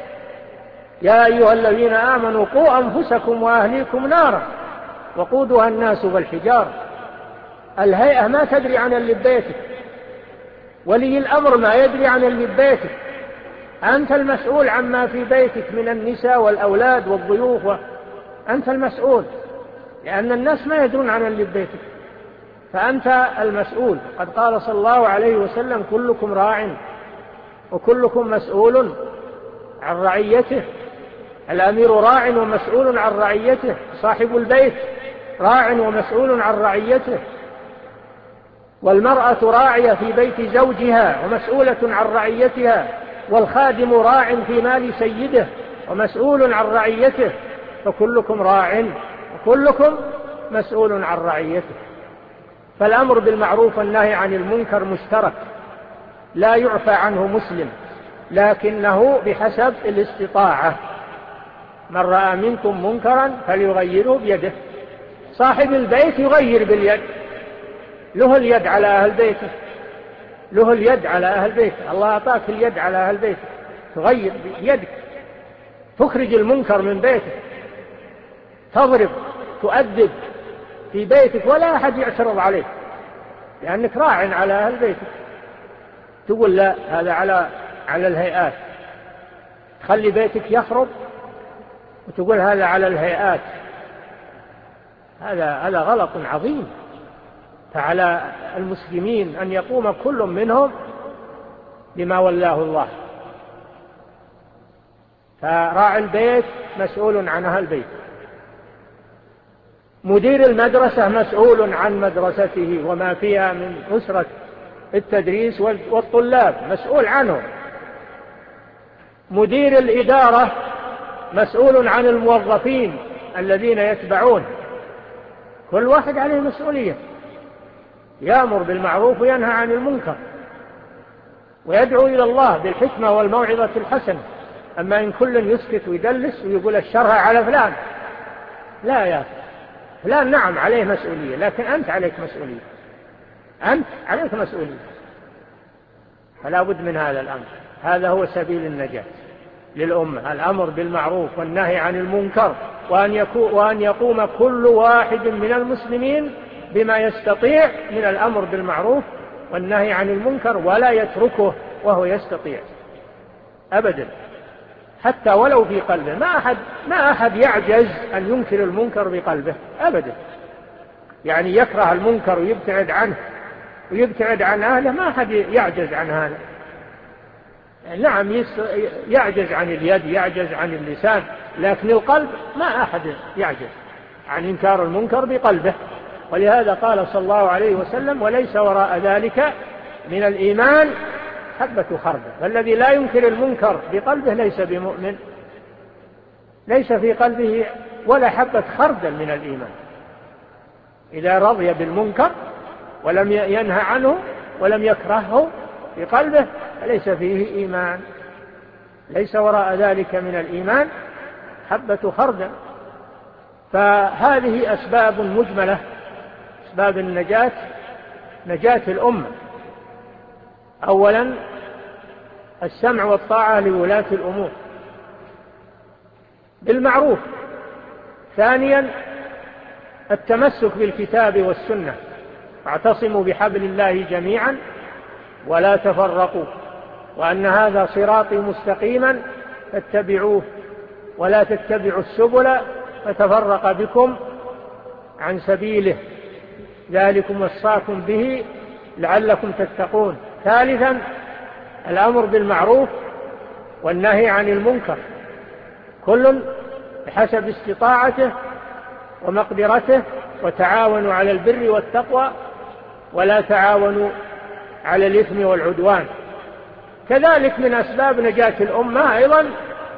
يا أيها الذين آمنوا قوا أنفسكم وأهليكم نارا وقودها الناس والحجار. الهيئة ما تدري عن اللي ببيتك، ولي الأمر ما يدري عن اللي ببيتك. أنت المسؤول عما في بيتك من النساء والأولاد والضيوف أنت المسؤول، لأن الناس ما يدرون عن اللي ببيتك، فأنت المسؤول. قد قال صلى الله عليه وسلم كلكم راع وكلكم مسؤول عن رعيته. الأمير راع ومسؤول عن رعيته، صاحب البيت راع ومسؤول عن رعيته، والمرأة راعية في بيت زوجها ومسؤولة عن رعيتها، والخادم راع في مال سيده ومسؤول عن رعيته، فكلكم راع وكلكم مسؤول عن رعيته. فالأمر بالمعروف والنهي عن المنكر مشترك لا يعفى عنه مسلم، لكنه بحسب الاستطاعة. من رأى منكم منكرا فليغيره بيده. صاحب البيت يغير باليد، له اليد على أهل بيته، له اليد على أهل بيته. الله أعطاك اليد على أهل بيته، تغير بيدك، تخرج المنكر من بيتك، تضرب، تؤدب في بيتك ولا أحد يعترض عليك لأنك راع على أهل بيتك. تقول لا هذا على الهيئات، تخلي بيتك يخرب وتقول هذا على الهيئات، هذا غلط عظيم. فعلى المسلمين أن يقوم كل منهم بما ولاه الله. فراعي البيت مسؤول عن أهل البيت، مدير المدرسة مسؤول عن مدرسته وما فيها من أسرة التدريس والطلاب مسؤول عنه، مدير الإدارة مسؤول عن الموظفين الذين يتبعون، كل واحد عليه مسؤولية، يأمر بالمعروف وينهى عن المنكر ويدعو إلى الله بالحكمة والموعظة الحسنة. أما إن كل يسكت ويدلس ويقول الشرع على فلان، لا يا فلان نعم عليه مسؤولية، لكن أنت عليك مسؤولية، أنت عليك مسؤولية. فلا بد من هذا الأمر، هذا هو سبيل النجاة للأمة، الأمر بالمعروف والنهي عن المنكر، وأن يقوم كل واحد من المسلمين بما يستطيع من الأمر بالمعروف والنهي عن المنكر ولا يتركه وهو يستطيع أبدا، حتى ولو في قلبه. ما أحد يعجز أن ينكر المنكر بقلبه أبدا، يعني يكره المنكر ويبتعد عنه ويبتعد عن أهله، ما أحد يعجز عن هذا. نعم يعجز عن اليد، يعجز عن اللسان، لكن القلب ما أحد يعجز عن إنكار المنكر بقلبه. ولهذا قال صلى الله عليه وسلم: وليس وراء ذلك من الإيمان حبة خردل. فالذي لا ينكر المنكر بقلبه ليس بمؤمن، ليس في قلبه ولا حبة خردل من الإيمان. إذا رضي بالمنكر ولم ينهى عنه ولم يكرهه في قلبه فليس فيه إيمان. ليس وراء ذلك من الإيمان حبة خردل. فهذه أسباب مجملة، أسباب النجاة، نجاة الأمة. أولا السمع والطاعة لولاة الأمور بالمعروف. ثانيا التمسك بالكتاب والسنة، واعتصموا بحبل الله جميعا ولا تفرقوا، وأن هذا صراطي مستقيما فاتبعوه ولا تتبعوا السبل فتفرق بكم عن سبيله، ذلكم وصاكم به لعلكم تتقون. ثالثا الأمر بالمعروف والنهي عن المنكر، كل بحسب استطاعته ومقدرته، وتعاونوا على البر والتقوى ولا تعاونوا على الإثم والعدوان. كذلك من أسباب نجاة الأمة أيضا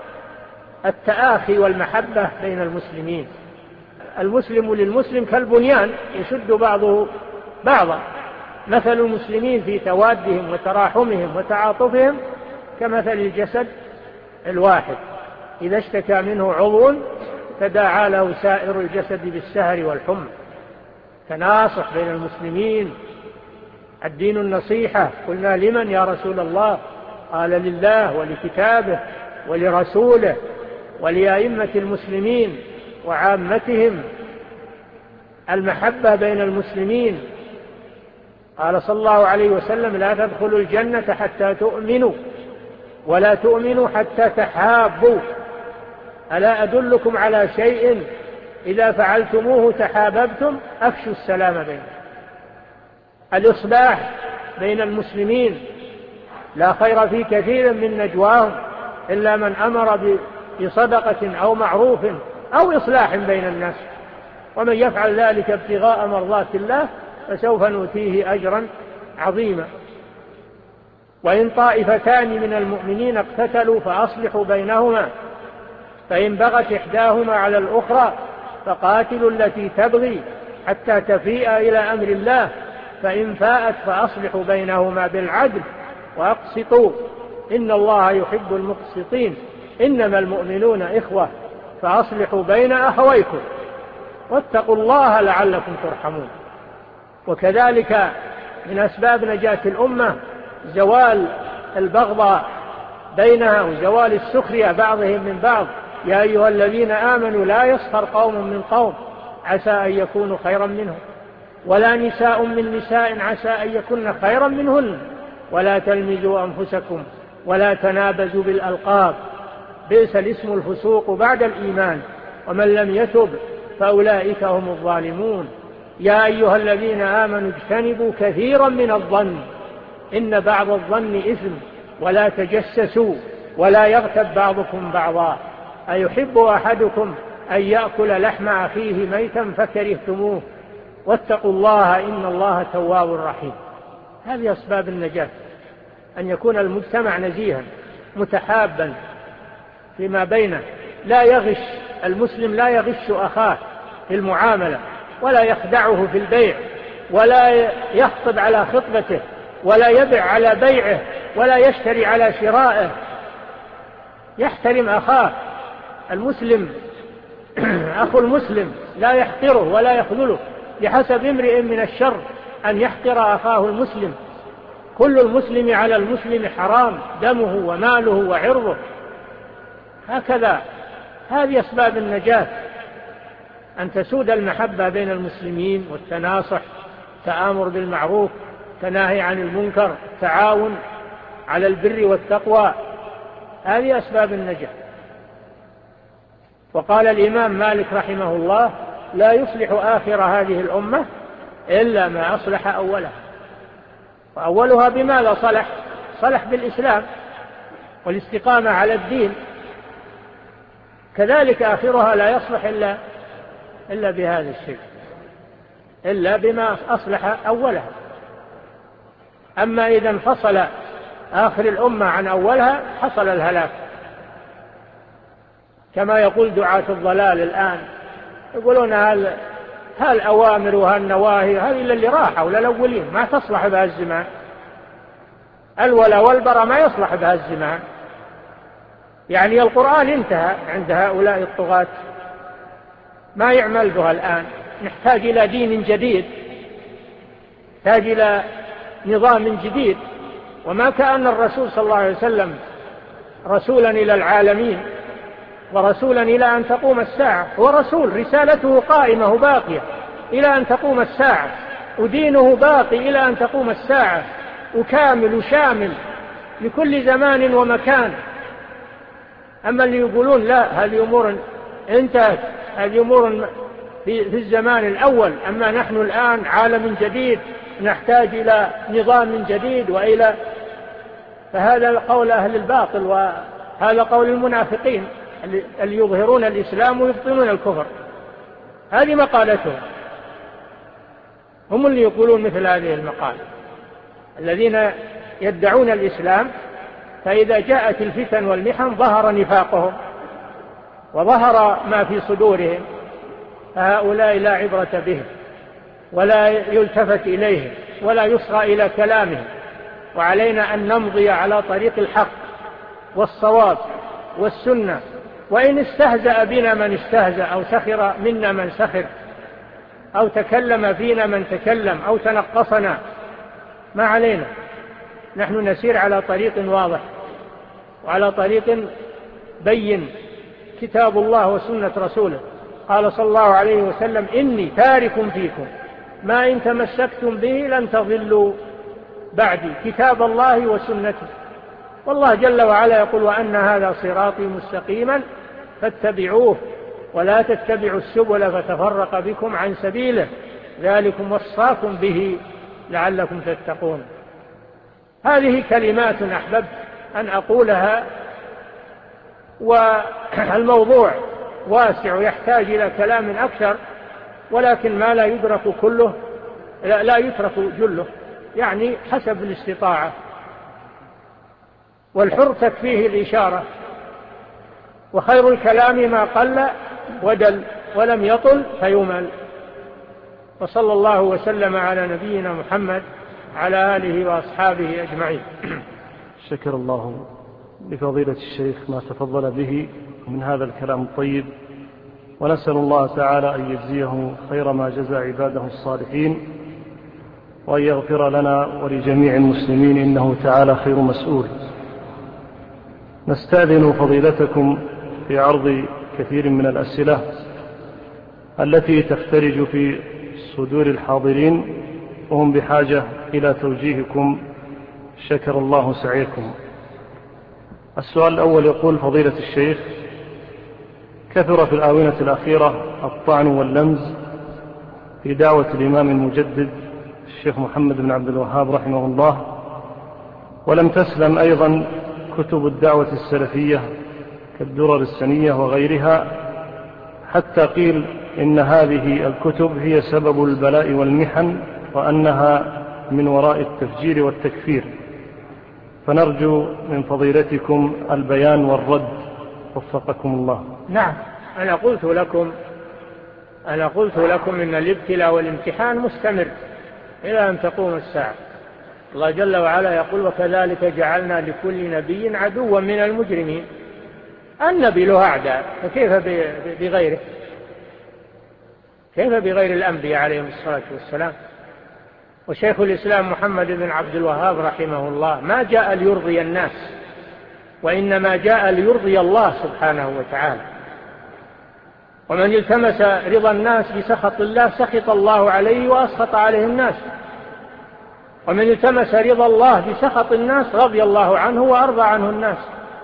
التآخي والمحبة بين المسلمين. المسلم للمسلم كالبنيان يشد بعضه بعضا، مثل المسلمين في توادهم وتراحمهم وتعاطفهم كمثل الجسد الواحد إذا اشتكى منه عضو تداعى له سائر الجسد بالسهر والحمى. تناصح بين المسلمين. الدين النصيحة. قلنا: لمن يا رسول الله؟ قال: لله ولكتابه ولرسوله ولأئمة المسلمين وعامتهم. المحبة بين المسلمين. قال صلى الله عليه وسلم: لا تدخلوا الجنة حتى تؤمنوا ولا تؤمنوا حتى تحابوا، ألا أدلكم على شيء إذا فعلتموه تحاببتم؟ أفشوا السلام بينكم. الإصلاح بين المسلمين. لا خير في كثير من نجواهم إلا من أمر بصدقة أو معروف أو إصلاح بين الناس، ومن يفعل ذلك ابتغاء مرضات الله فسوف نؤتيه أجرا عظيما. وإن طائفتان من المؤمنين اقتتلوا فأصلحوا بينهما، فإن بغت إحداهما على الأخرى فقاتلوا التي تبغي حتى تفيء إلى أمر الله، فإن فاءت فأصلحوا بينهما بالعدل وأقسطوا إن الله يحب المقسطين. إنما المؤمنون إخوة فأصلحوا بين أخويكم واتقوا الله لعلكم ترحمون. وكذلك من أسباب نجاة الأمة زوال البغضاء بينها وزوال السخرية بعضهم من بعض. يا أيها الذين آمنوا لا يسخر قوم من قوم عسى أن يكونوا خيرا منهم، ولا نساء من نساء عسى أن يكون خيرا منهن، ولا تلمزوا أنفسكم ولا تنابزوا بالألقاب، بئس الاسم الفسوق بعد الإيمان، ومن لم يتب فأولئك هم الظالمون. يا أيها الذين آمنوا اجتنبوا كثيرا من الظن إن بعض الظن إثم، ولا تجسسوا ولا يغتب بعضكم بعضا، أيحب أحدكم أن يأكل لحم أخيه ميتا فكرهتموه، واتقوا الله إن الله تواب رحيم. هذه أسباب النجاة، أن يكون المجتمع نزيها متحابا فيما بينه، لا يغش المسلم، لا يغش أخاه في المعاملة، ولا يخدعه في البيع، ولا يخطب على خطبته، ولا يبع على بيعه، ولا يشتري على شرائه. يحترم أخاه المسلم. أخو المسلم لا يحقره ولا يخذله، بحسب امرئ من الشر أن يحقر أخاه المسلم. كل المسلم على المسلم حرام، دمه وماله وعرضه. هكذا هذه أسباب النجاة، أن تسود المحبة بين المسلمين والتناصح، تآمر بالمعروف، تناهي عن المنكر، تعاون على البر والتقوى. هذه أسباب النجاة. وقال الإمام مالك رحمه الله: لا يصلح آخر هذه الأمة إلا ما أصلح أولها. وأولها بماذا صلح؟ صلح بالإسلام والاستقامة على الدين. كذلك آخرها لا يصلح إلا بهذا الشيء، إلا بما أصلح أولها. أما إذا انفصل آخر الأمة عن أولها حصل الهلاك، كما يقول دعاة الضلال الآن، يقولون هالأوامر وهالنواهي هذه اللي راحوا للأولين ما تصلح بها الزمان، الولا والبرى ما يصلح بها الزمان. يعني القرآن انتهى عند هؤلاء الطغاة، ما يعمل بها الآن. نحتاج إلى دين جديد، نحتاج إلى نظام جديد. وما كان الرسول صلى الله عليه وسلم رسولا إلى العالمين ورسولا إلى أن تقوم الساعة، هو رسول رسالته قائمة باقية إلى أن تقوم الساعة، ودينه باقي إلى أن تقوم الساعة، وكامل وشامل لكل زمان ومكان. أما اللي يقولون لا هذه أمور انتهت، هذه أمور في الزمان الأول، أما نحن الآن عالم جديد نحتاج إلى نظام جديد وإلى، فهذا قول أهل الباطل، وهذا قول المنافقين اللي يظهرون الإسلام ويبطنون الكفر. هذه مقالتهم، هم اللي يقولون مثل هذه المقال، الذين يدعون الإسلام، فإذا جاءت الفتن والمحن ظهر نفاقهم وظهر ما في صدورهم، فهؤلاء لا عبرة بهم ولا يلتفت إليهم ولا يصغى إلى كلامهم. وعلينا أن نمضي على طريق الحق والصواب والسنة، وإن استهزأ بنا من استهزأ أو سخر منا من سخر أو تكلم فينا من تكلم أو تنقصنا، ما علينا، نحن نسير على طريق واضح وعلى طريق بين، كتاب الله وسنة رسوله. قال صلى الله عليه وسلم: إني تارك فيكم ما إن تمسكتم به لن تضلوا بعدي، كتاب الله وسنته. والله جل وعلا يقول: وأن هذا صراطي مستقيما فاتبعوه ولا تتبعوا السبل فتفرق بكم عن سبيله، ذلكم وصاكم به لعلكم تتقون. هذه كلمات أحببت أن أقولها، والموضوع واسع يحتاج إلى كلام أكثر، ولكن ما لا يدرك كله لا يترك جله، يعني حسب الاستطاعة. والحر تكفيه الإشارة، وخير الكلام ما قل ودل ولم يطل فيمل. وصلى الله وسلم على نبينا محمد على آله وأصحابه أجمعين. شكر الله لفضيلة الشيخ ما تفضل به من هذا الكلام الطيب، ونسأل الله تعالى أن يجزيه خير ما جزى عباده الصالحين، وأن يغفر لنا ولجميع المسلمين، إنه تعالى خير مسؤول. نستأذن فضيلتكم في عرض كثير من الأسئلة التي تخترج في صدور الحاضرين، وهم بحاجة إلى توجيهكم، شكر الله سعيكم. السؤال الأول يقول: فضيلة الشيخ، كثر في الآونة الأخيرة الطعن واللمز في دعوة الإمام المجدد الشيخ محمد بن عبد الوهاب رحمه الله، ولم تسلم أيضا كتب الدعوة السلفية كالدرر السنية وغيرها، حتى قيل إن هذه الكتب هي سبب البلاء والمحن، وأنها من وراء التفجير والتكفير. فنرجو من فضيلتكم البيان والرد، وفقكم الله. نعم، أنا قلت لكم إن الابتلاء والامتحان مستمر إلى أن تقوم الساعة. الله جل وعلا يقول: وكذلك جعلنا لكل نبي عدوا من المجرمين. النبي له أعداء، فكيف بغيره؟ كيف بغير الأنبياء عليهم الصلاة والسلام؟ وشيخ الإسلام محمد بن عبد الوهاب رحمه الله ما جاء ليرضي الناس، وإنما جاء ليرضي الله سبحانه وتعالى. ومن التمس رضا الناس بسخط الله سخط الله عليه وأسخط عليه الناس، ومن التمس رضا الله بسخط الناس رضي الله عنه وأرضى عنه الناس.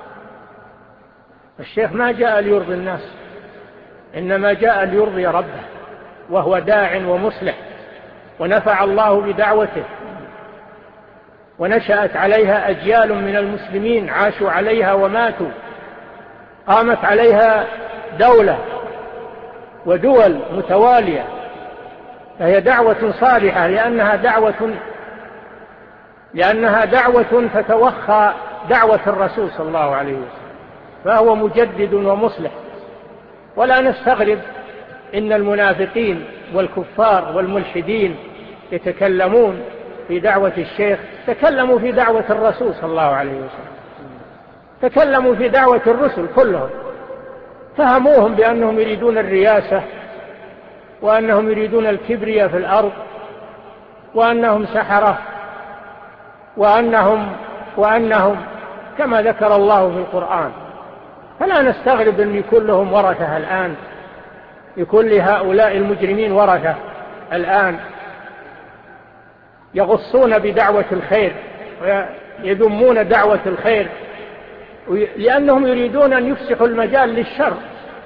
الشيخ ما جاء ليرضي الناس، إنما جاء ليرضي ربه، وهو داع ومصلح ونفع الله بدعوته، ونشأت عليها أجيال من المسلمين عاشوا عليها وماتوا، قامت عليها دولة ودول متوالية، فهي دعوة صالحة لأنها دعوة تتوخى دعوة الرسول صلى الله عليه وسلم، فهو مجدد ومصلح. ولا نستغرب إن المنافقين والكفار والملحدين يتكلمون في دعوة الشيخ، تكلموا في دعوة الرسول صلى الله عليه وسلم، تكلموا في دعوة الرسل كلهم، فهموهم بأنهم يريدون الرياسة، وأنهم يريدون الكبرياء في الأرض، وأنهم سحرة، وأنهم كما ذكر الله في القرآن. فلا نستغرب أن يكون لهم ورثة الآن، يكون لهؤلاء المجرمين ورثة الآن يغصون بدعوة الخير ويذمون دعوة الخير، لأنهم يريدون أن يفسحوا المجال للشر.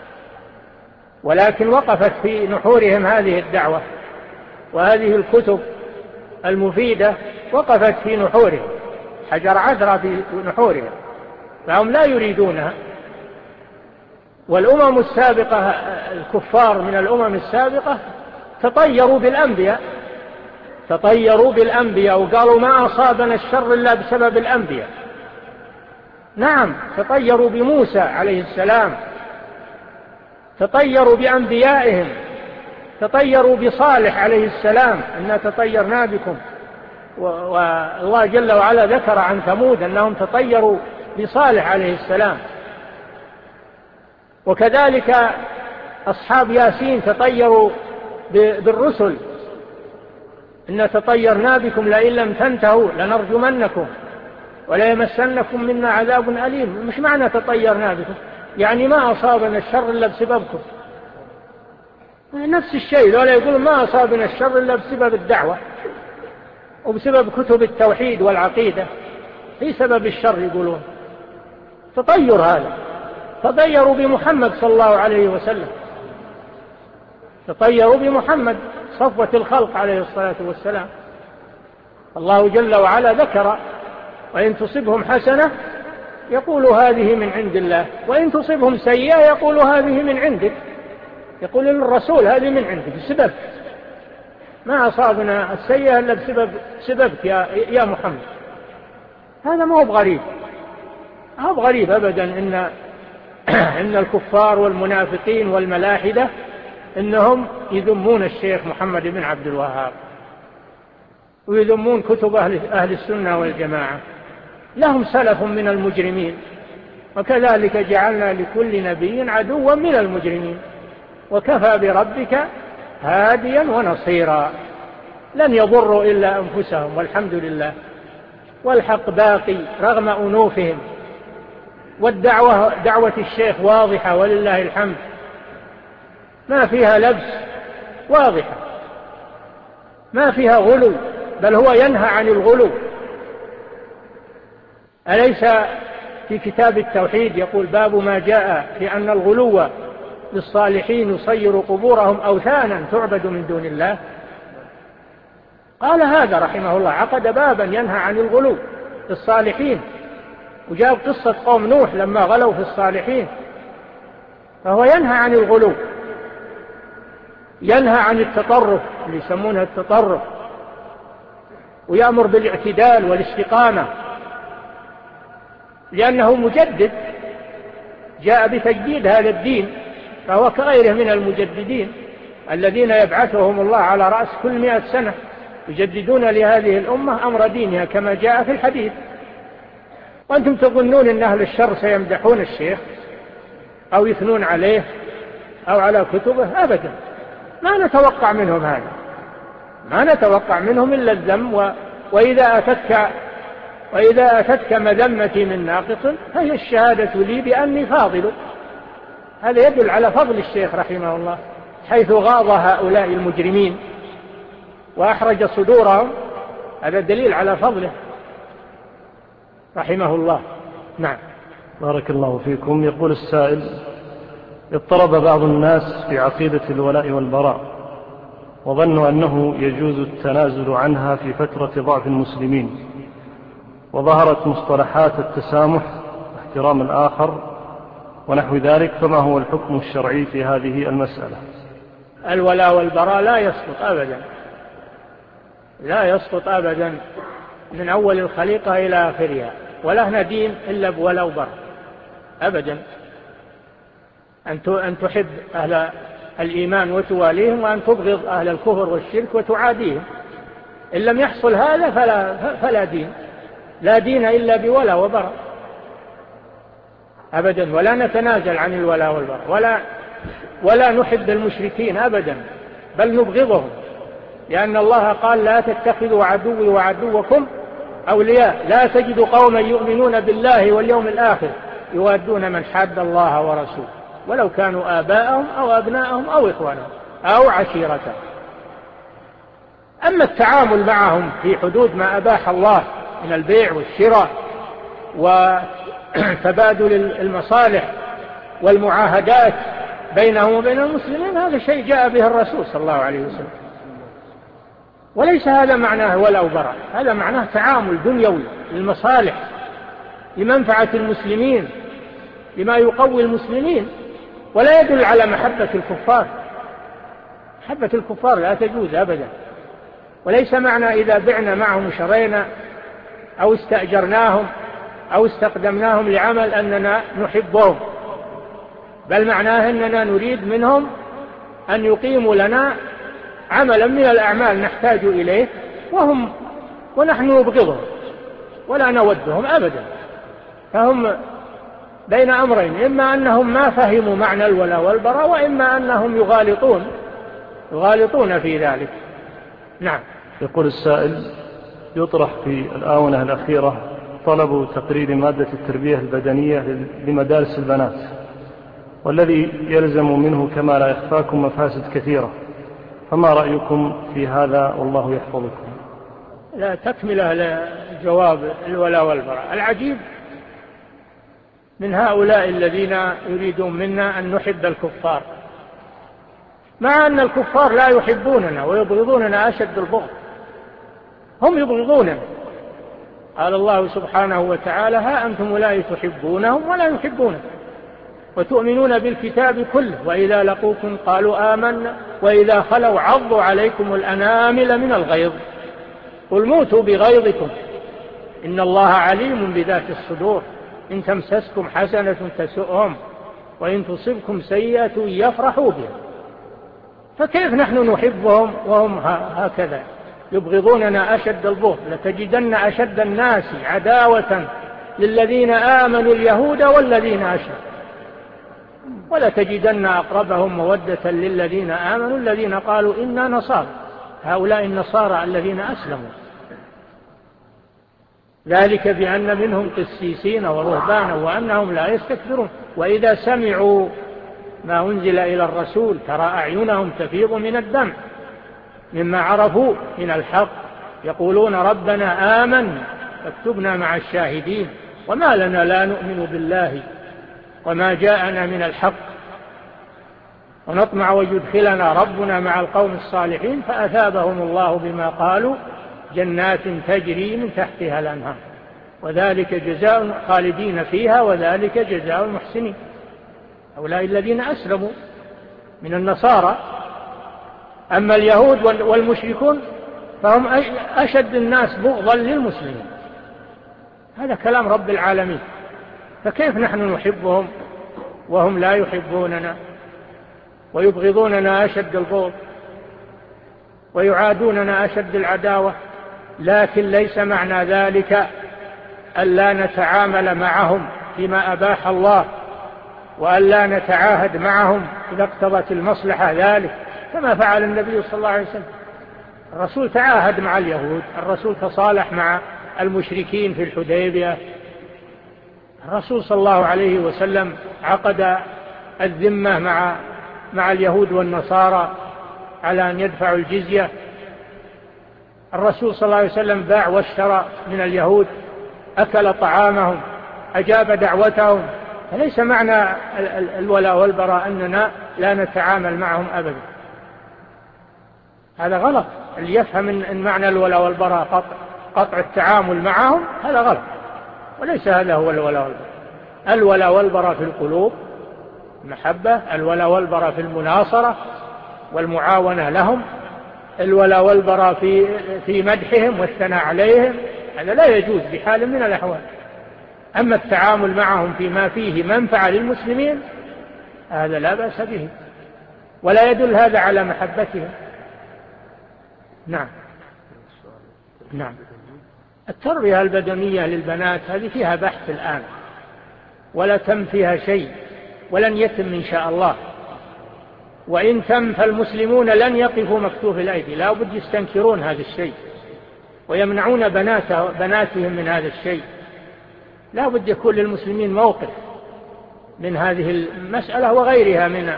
ولكن وقفت في نحورهم هذه الدعوة، وهذه الكتب المفيدة وقفت في نحورهم، حجر عثرة في نحورهم، فهم لا يريدونها. والأمم السابقة، الكفار من الأمم السابقة تطيروا بالأنبياء وقالوا ما أصابنا الشر إلا بسبب الأنبياء. نعم، تطيروا بموسى عليه السلام، تطيروا بأنبيائهم، تطيروا بصالح عليه السلام إنا تطيرنا بكم، والله جل وعلا ذكر عن ثمود أنهم تطيروا بصالح عليه السلام. وكذلك أصحاب ياسين تطيروا بالرسل، إنا تطيرنا بكم لئن لم تنتهوا لنرجمنكم وليمسنكم منا عذاب أليم. مش معنى تطيرنا بكم يعني ما أصابنا الشر إلا بسببكم، نفس الشيء. لولا يقولون ما أصابنا الشر إلا بسبب الدعوة وبسبب كتب التوحيد والعقيدة، في سبب الشر يقولون. تطير هذا، تطيروا بمحمد صلى الله عليه وسلم، تطيروا بمحمد صفوة الخلق عليه الصلاة والسلام. الله جل وعلا ذكر وإن تصبهم حسنة يقولوا هذه من عند الله، وإن تصبهم سيئة يقولوا هذه من عندك، يقول للرسول هذه من عندك بسبب ما أصابنا السيئة إلا بسببك يا محمد. هذا ما هو بغريب، ما هو بغريب أبدا إن الكفار والمنافقين والملاحدة إنهم يذمون الشيخ محمد بن عبد الوهاب ويذمون كتب أهل السنة والجماعة. لهم سلف من المجرمين، وكذلك جعلنا لكل نبي عدوا من المجرمين وكفى بربك هاديا ونصيرا. لن يضروا إلا أنفسهم والحمد لله، والحق باقي رغم أنوفهم، دعوة الشيخ واضحة ولله الحمد، ما فيها لبس، واضحة، ما فيها غلو، بل هو ينهى عن الغلو. أليس في كتاب التوحيد يقول باب ما جاء في أن الغلو للصالحين يصير قبورهم أوثانا تعبد من دون الله؟ قال هذا رحمه الله عقد بابا ينهى عن الغلو للصالحين، وجاب قصة قوم نوح لما غلوا في الصالحين، فهو ينهى عن الغلو، ينهى عن التطرف اللي يسمونه التطرف، ويأمر بالاعتدال والاستقامة، لأنه مجدد جاء بتجديد هذا الدين، فهو كغيره من المجددين الذين يبعثهم الله على رأس كل 100 سنة يجددون لهذه الأمة أمر دينها كما جاء في الحديث. وأنتم تظنون أن أهل الشر سيمدحون الشيخ أو يثنون عليه أو على كتبه؟ أبدا، ما نتوقع منهم هذا، ما نتوقع منهم إلا الذم. وإذا أتتك مذمتي من ناقص فهي الشهادة لي بأني فاضل. هذا يدل على فضل الشيخ رحمه الله، حيث غاض هؤلاء المجرمين وأحرج صدورهم، هذا دليل على فضله رحمه الله. نعم. بارك الله فيكم. يقول السائل: اضطرب بعض الناس في عقيدة الولاء والبراء، وظنوا أنه يجوز التنازل عنها في فترة ضعف المسلمين، وظهرت مصطلحات التسامح واحترام الآخر ونحو ذلك، فما هو الحكم الشرعي في هذه المسألة؟ الولاء والبراء لا يسقط أبدا، لا يسقط أبدا من أول الخليقة إلى آخرها، ولا ندين إلا بولاء وبراء أبدا. أن تحب أهل الإيمان وتواليهم، وأن تبغض أهل الكفر والشرك وتعاديهم. إن لم يحصل هذا فلا دين، لا دين إلا بولاء وبراء أبدا. ولا نتنازل عن الولاء والبراء، ولا نحب المشركين أبدا، بل نبغضهم، لأن الله قال لا تتخذوا عدوي وعدوكم أولياء، لا تجد قوما يؤمنون بالله واليوم الآخر يوادون من حاد الله ورسوله ولو كانوا آباءهم أو أبناءهم أو إخوانهم أو عشيرتهم. أما التعامل معهم في حدود ما أباح الله من البيع والشراء وتبادل المصالح والمعاهدات بينهم وبين المسلمين، هذا شيء جاء به الرسول صلى الله عليه وسلم، وليس هذا معناه ولا براء، هذا معناه تعامل دنيوي للمصالح لمنفعة المسلمين لما يقوي المسلمين، ولا يدل على محبة الكفار. محبة الكفار لا تجوز أبدا. وليس معنى إذا بعنا معهم شرينا أو استأجرناهم أو استقدمناهم لعمل أننا نحبهم، بل معناه أننا نريد منهم أن يقيموا لنا عملا من الأعمال نحتاج إليه ونحن نبغضهم ولا نودهم أبدا. فهم بين أمرين، إما أنهم ما فهموا معنى الولاء والبراء، وإما أنهم يغالطون في ذلك. نعم. يقول السائل: يطرح في الآونة الأخيرة طلب تقرير مادة التربية البدنية لمدارس البنات، والذي يلزم منه كما لا يخفاكم مفاسد كثيرة، فما رأيكم في هذا والله يحفظكم؟ لا تكمله لجواب الولاء والبراء. العجيب من هؤلاء الذين يريدون منا أن نحب الكفار، مع أن الكفار لا يحبوننا ويبغضوننا أشد البغض، هم يبغضوننا. قال الله سبحانه وتعالى: ها أنتم أولئك تحبونهم ولا يحبونكم وتؤمنون بالكتاب كله وإذا لقوكم قالوا آمنا وإذا خلوا عضوا عليكم الأنامل من الغيظ قل موتوا بغيظكم إن الله عليم بذات الصدور إن تمسسكم حسنة تسؤهم وإن تصبكم سيئة يفرحوا بها. فكيف نحن نحبهم وهم هكذا يبغضوننا أشد البغض؟ لتجدن أشد الناس عداوة للذين آمنوا اليهود والذين أشركوا ولتجدن أقربهم مودة للذين آمنوا الذين قالوا إنا نصارى، هؤلاء النصارى الذين أسلموا، ذلك بأن منهم قسيسين ورهبانا وأنهم لا يستكبرون وإذا سمعوا ما أنزل إلى الرسول ترى أعينهم تفيض من الدمع مما عرفوا من الحق يقولون ربنا آمنا فاكتبنا مع الشاهدين وما لنا لا نؤمن بالله وما جاءنا من الحق ونطمع ويدخلنا ربنا مع القوم الصالحين فأثابهم الله بما قالوا جنات تجري من تحتها الأنهار وذلك جزاء خالدين فيها وذلك جزاء المحسنين. هؤلاء الذين أسلموا من النصارى. أما اليهود والمشركون فهم أشد الناس بغضا للمسلمين. هذا كلام رب العالمين. فكيف نحن نحبهم وهم لا يحبوننا ويبغضوننا أشد البغض ويعادوننا أشد العداوة؟ لكن ليس معنى ذلك ألا نتعامل معهم فيما أباح الله وألا نتعاهد معهم إذا اقتضت المصلحة ذلك كما فعل النبي صلى الله عليه وسلم. الرسول تعاهد مع اليهود، الرسول تصالح مع المشركين في الحديبية، الرسول صلى الله عليه وسلم عقد الذمة مع اليهود والنصارى على أن يدفعوا الجزية، الرسول صلى الله عليه وسلم باع واشترى من اليهود، أكل طعامهم، أجاب دعوتهم. فليس معنى الولاء والبراء أننا لا نتعامل معهم أبدا. هذا غلط. اللي يفهم إن معنى الولاء والبراء قطع التعامل معهم هذا غلط، وليس هذا هو الولاء والبراء. الولاء والبراء في القلوب، المحبة، الولاء والبراء في المناصرة والمعاونة لهم، الولاء والبراء في مدحهم والثناء عليهم، هذا لا يجوز بحال من الأحوال. أما التعامل معهم فيما فيه منفعة للمسلمين هذا لا بأس به، ولا يدل هذا على محبتهم. نعم. نعم. التربية البدنية للبنات هذه فيها بحث الآن، ولا تم فيها شيء، ولن يتم إن شاء الله. وإن تم فالمسلمون لن يقفوا مكتوف الأيدي، لا بد يستنكرون هذا الشيء ويمنعون بناتهم من هذا الشيء. لا بد يكون للمسلمين موقف من هذه المسألة وغيرها من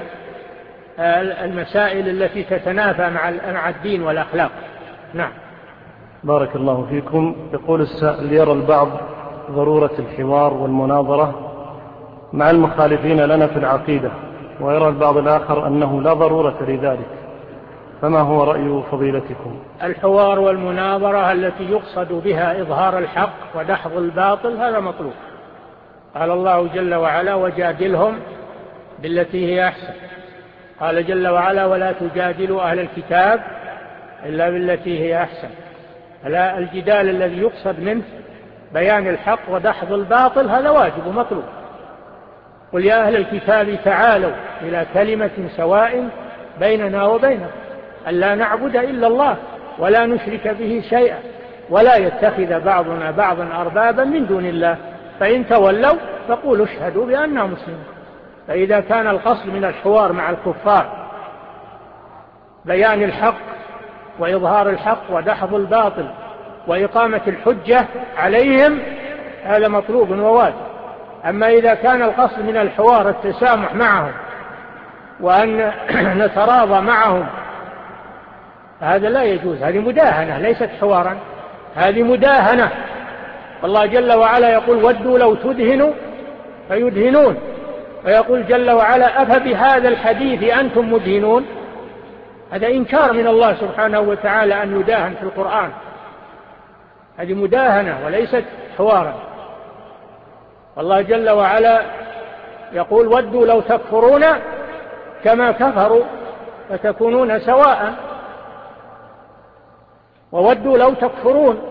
المسائل التي تتنافى مع الدين والأخلاق. نعم. بارك الله فيكم. يقول السائل: يرى البعض ضرورة الحوار والمناظرة مع المخالفين لنا في العقيدة، ويرى البعض الآخر أنه لا ضرورة لذلك، فما هو رأي فضيلتكم؟ الحوار والمناظرة التي يقصد بها إظهار الحق ودحض الباطل هذا مطلوب. قال الله جل وعلا: وجادلهم بالتي هي أحسن. قال جل وعلا: ولا تجادلوا أهل الكتاب إلا بالتي هي أحسن. فلا الجدال الذي يقصد منه بيان الحق ودحض الباطل هذا واجب ومطلوب. قل يا أهل الكتاب تعالوا إلى كلمة سواء بيننا وبينكم ألا نعبد إلا الله ولا نشرك به شيئا ولا يتخذ بعضنا بعضا أربابا من دون الله فإن تولوا فقولوا اشهدوا بأننا مسلمون. فإذا كان القصد من الحوار مع الكفار بيان الحق وإظهار الحق ودحض الباطل وإقامة الحجة عليهم هذا مطلوب وواجب. أما إذا كان القصد من الحوار التسامح معهم وأن نتراضى معهم هذا لا يجوز. هذه مداهنة ليست حوارا، هذه مداهنة. والله جل وعلا يقول: ودوا لو تدهنوا فيدهنون. ويقول جل وعلا: أفبهذا الحديث أنتم مدهنون. هذا إنكار من الله سبحانه وتعالى أن يداهن في القرآن. هذه مداهنة وليست حوارا. والله جل وعلا يقول: ودوا لو تكفرون كما كفروا فتكونون سواء. وودوا لو تكفرون.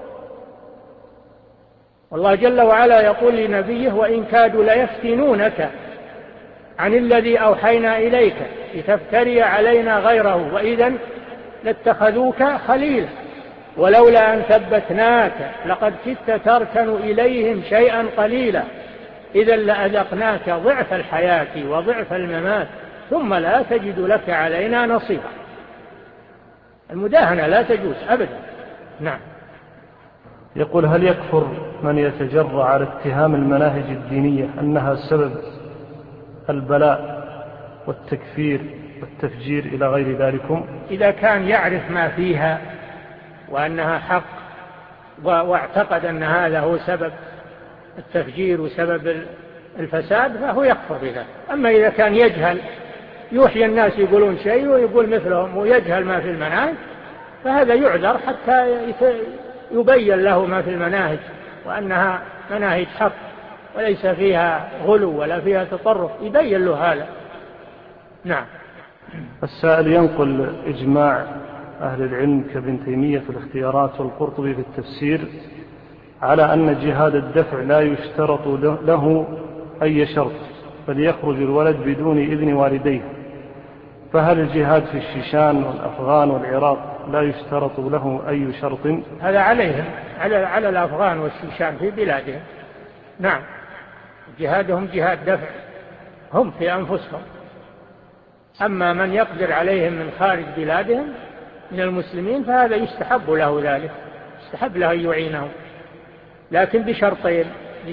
والله جل وعلا يقول لنبيه: وإن كادوا ليفتنونك عن الذي أوحينا إليك لتفتري علينا غيره وإذا لاتخذوك خليلا ولولا أن ثبتناك لقد كدت تركن إليهم شيئا قليلا إذا لأذقناك ضعف الحياة وضعف الممات ثم لا تجد لك علينا نصيرا. المداهنة لا تجوز أبدا. نعم. يقول: هل يكفر من يتجرأ على اتهام المناهج الدينية أنها سبب البلاء والتكفير والتفجير إلى غير ذلكم؟ إذا كان يعرف ما فيها وأنها حق واعتقد أن هذا هو سبب التفجير وسبب الفساد فهو يكفر بذلك. أما إذا كان يجهل، يوحي الناس يقولون شيء ويقول مثلهم ويجهل ما في المناهج، فهذا يعذر حتى يبين له ما في المناهج وأنها مناهج حق وليس فيها غلو ولا فيها تطرف، يبين له هذا. نعم. السائل ينقل إجماع أهل العلم كابن تيمية في الاختيارات والقرطبي في التفسير على أن جهاد الدفع لا يشترط له أي شرط بل يخرج الولد بدون إذن والديه، فهل الجهاد في الشيشان والأفغان والعراق لا يشترط له أي شرط؟ هذا عليهم، على الأفغان والشيشان في بلادهم. نعم، جهادهم جهاد دفع هم في أنفسهم. أما من يقدر عليهم من خارج بلادهم من المسلمين فهذا يستحب له ذلك، يستحب له أن يعينهم، لكن بشرطين: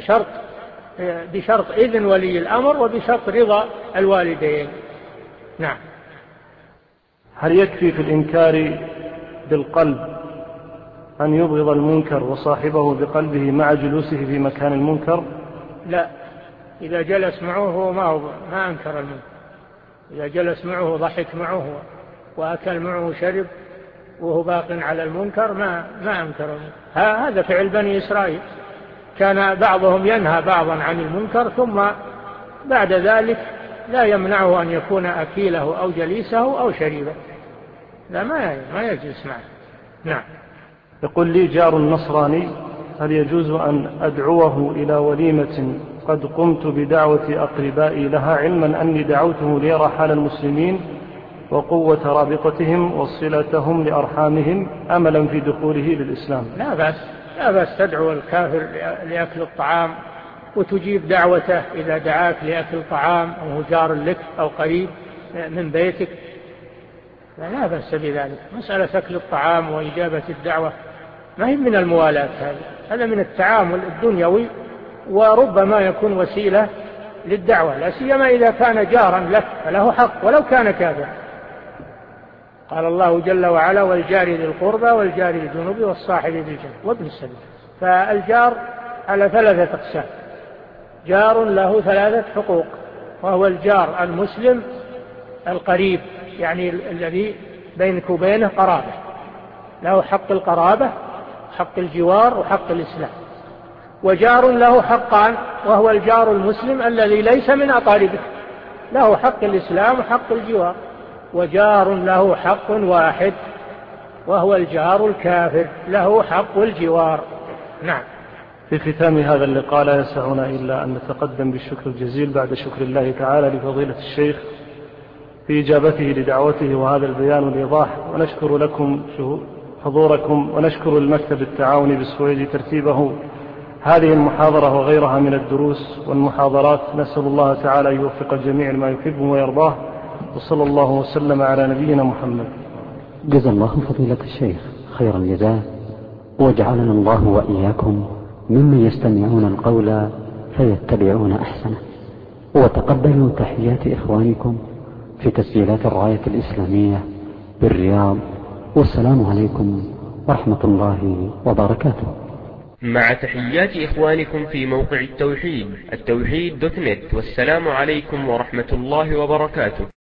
بشرط إذن ولي الأمر وبشرط رضا الوالدين. نعم. هل يكفي في الإنكار بالقلب أن يبغض المنكر وصاحبه بقلبه مع جلوسه في مكان المنكر؟ لا، إذا جلس معه هو ما أنكر المنكر. إذا جلس معه ضحك معه وأكل معه وشرب وهو باق على المنكر ما أنكر. هذا فعل بني إسرائيل، كان بعضهم ينهى بعضا عن المنكر ثم بعد ذلك لا يمنعه أن يكون أكيله أو جليسه أو شريبه، لا ما يجلس معه. نعم. يقول لي جار نصراني، هل يجوز أن أدعوه إلى وليمة قد قمت بدعوة أقربائي لها، علما أني دعوته ليرى حال المسلمين وقوة رابطتهم وصلتهم لأرحامهم أملا في دخوله للإسلام؟ لا بأس تدعو الكافر لأكل الطعام وتجيب دعوته إذا دعاك لأكل طعام أو جار لك أو قريب من بيتك، لا بأس بذلك. مسألة أكل الطعام وإجابة الدعوة ما هي من الموالاة، هذا من التعامل الدنيوي، وربما يكون وسيلة للدعوة، لا سيما إذا كان جارا لك فله حق ولو كان كافر. قال الله جل وعلا: والجار ذي القربى والجار الجنوب والصاحب بالجنب وابن السبيل. فالجار على 3 أقسام: جار له 3 حقوق، وهو الجار المسلم القريب، يعني الذي بينك وبينه قرابة، له حق القرابة، حق الجوار وحق الإسلام. وجار له حقان، وهو الجار المسلم الذي ليس من أقاربك، له حق الإسلام وحق الجوار. وجار له حق واحد، وهو الجار الكافر، له حق الجوار. نعم. في ختام هذا اللقاء لا يسعنا إلا أن نتقدم بالشكر الجزيل بعد شكر الله تعالى لفضيلة الشيخ في إجابته لدعوته وهذا البيان والإيضاح، ونشكر لكم حضوركم، ونشكر المكتب التعاوني بالسويد ترتيبه هذه المحاضرة وغيرها من الدروس والمحاضرات. نسأل الله تعالى أن يوفق الجميع لما يحب ويرضاه، وصلى الله وسلم على نبينا محمد. جزا الله فضيلة الشيخ خير الجزاء، وجعلنا الله وإياكم ممن يستمعون القول فيتبعون أحسنه. وتقبلوا تحيات إخوانكم في تسجيلات الراية الإسلامية بالرياض، والسلام عليكم ورحمة الله وبركاته. مع تحيات إخوانكم في موقع التوحيد، التوحيد.net، والسلام عليكم ورحمة الله وبركاته.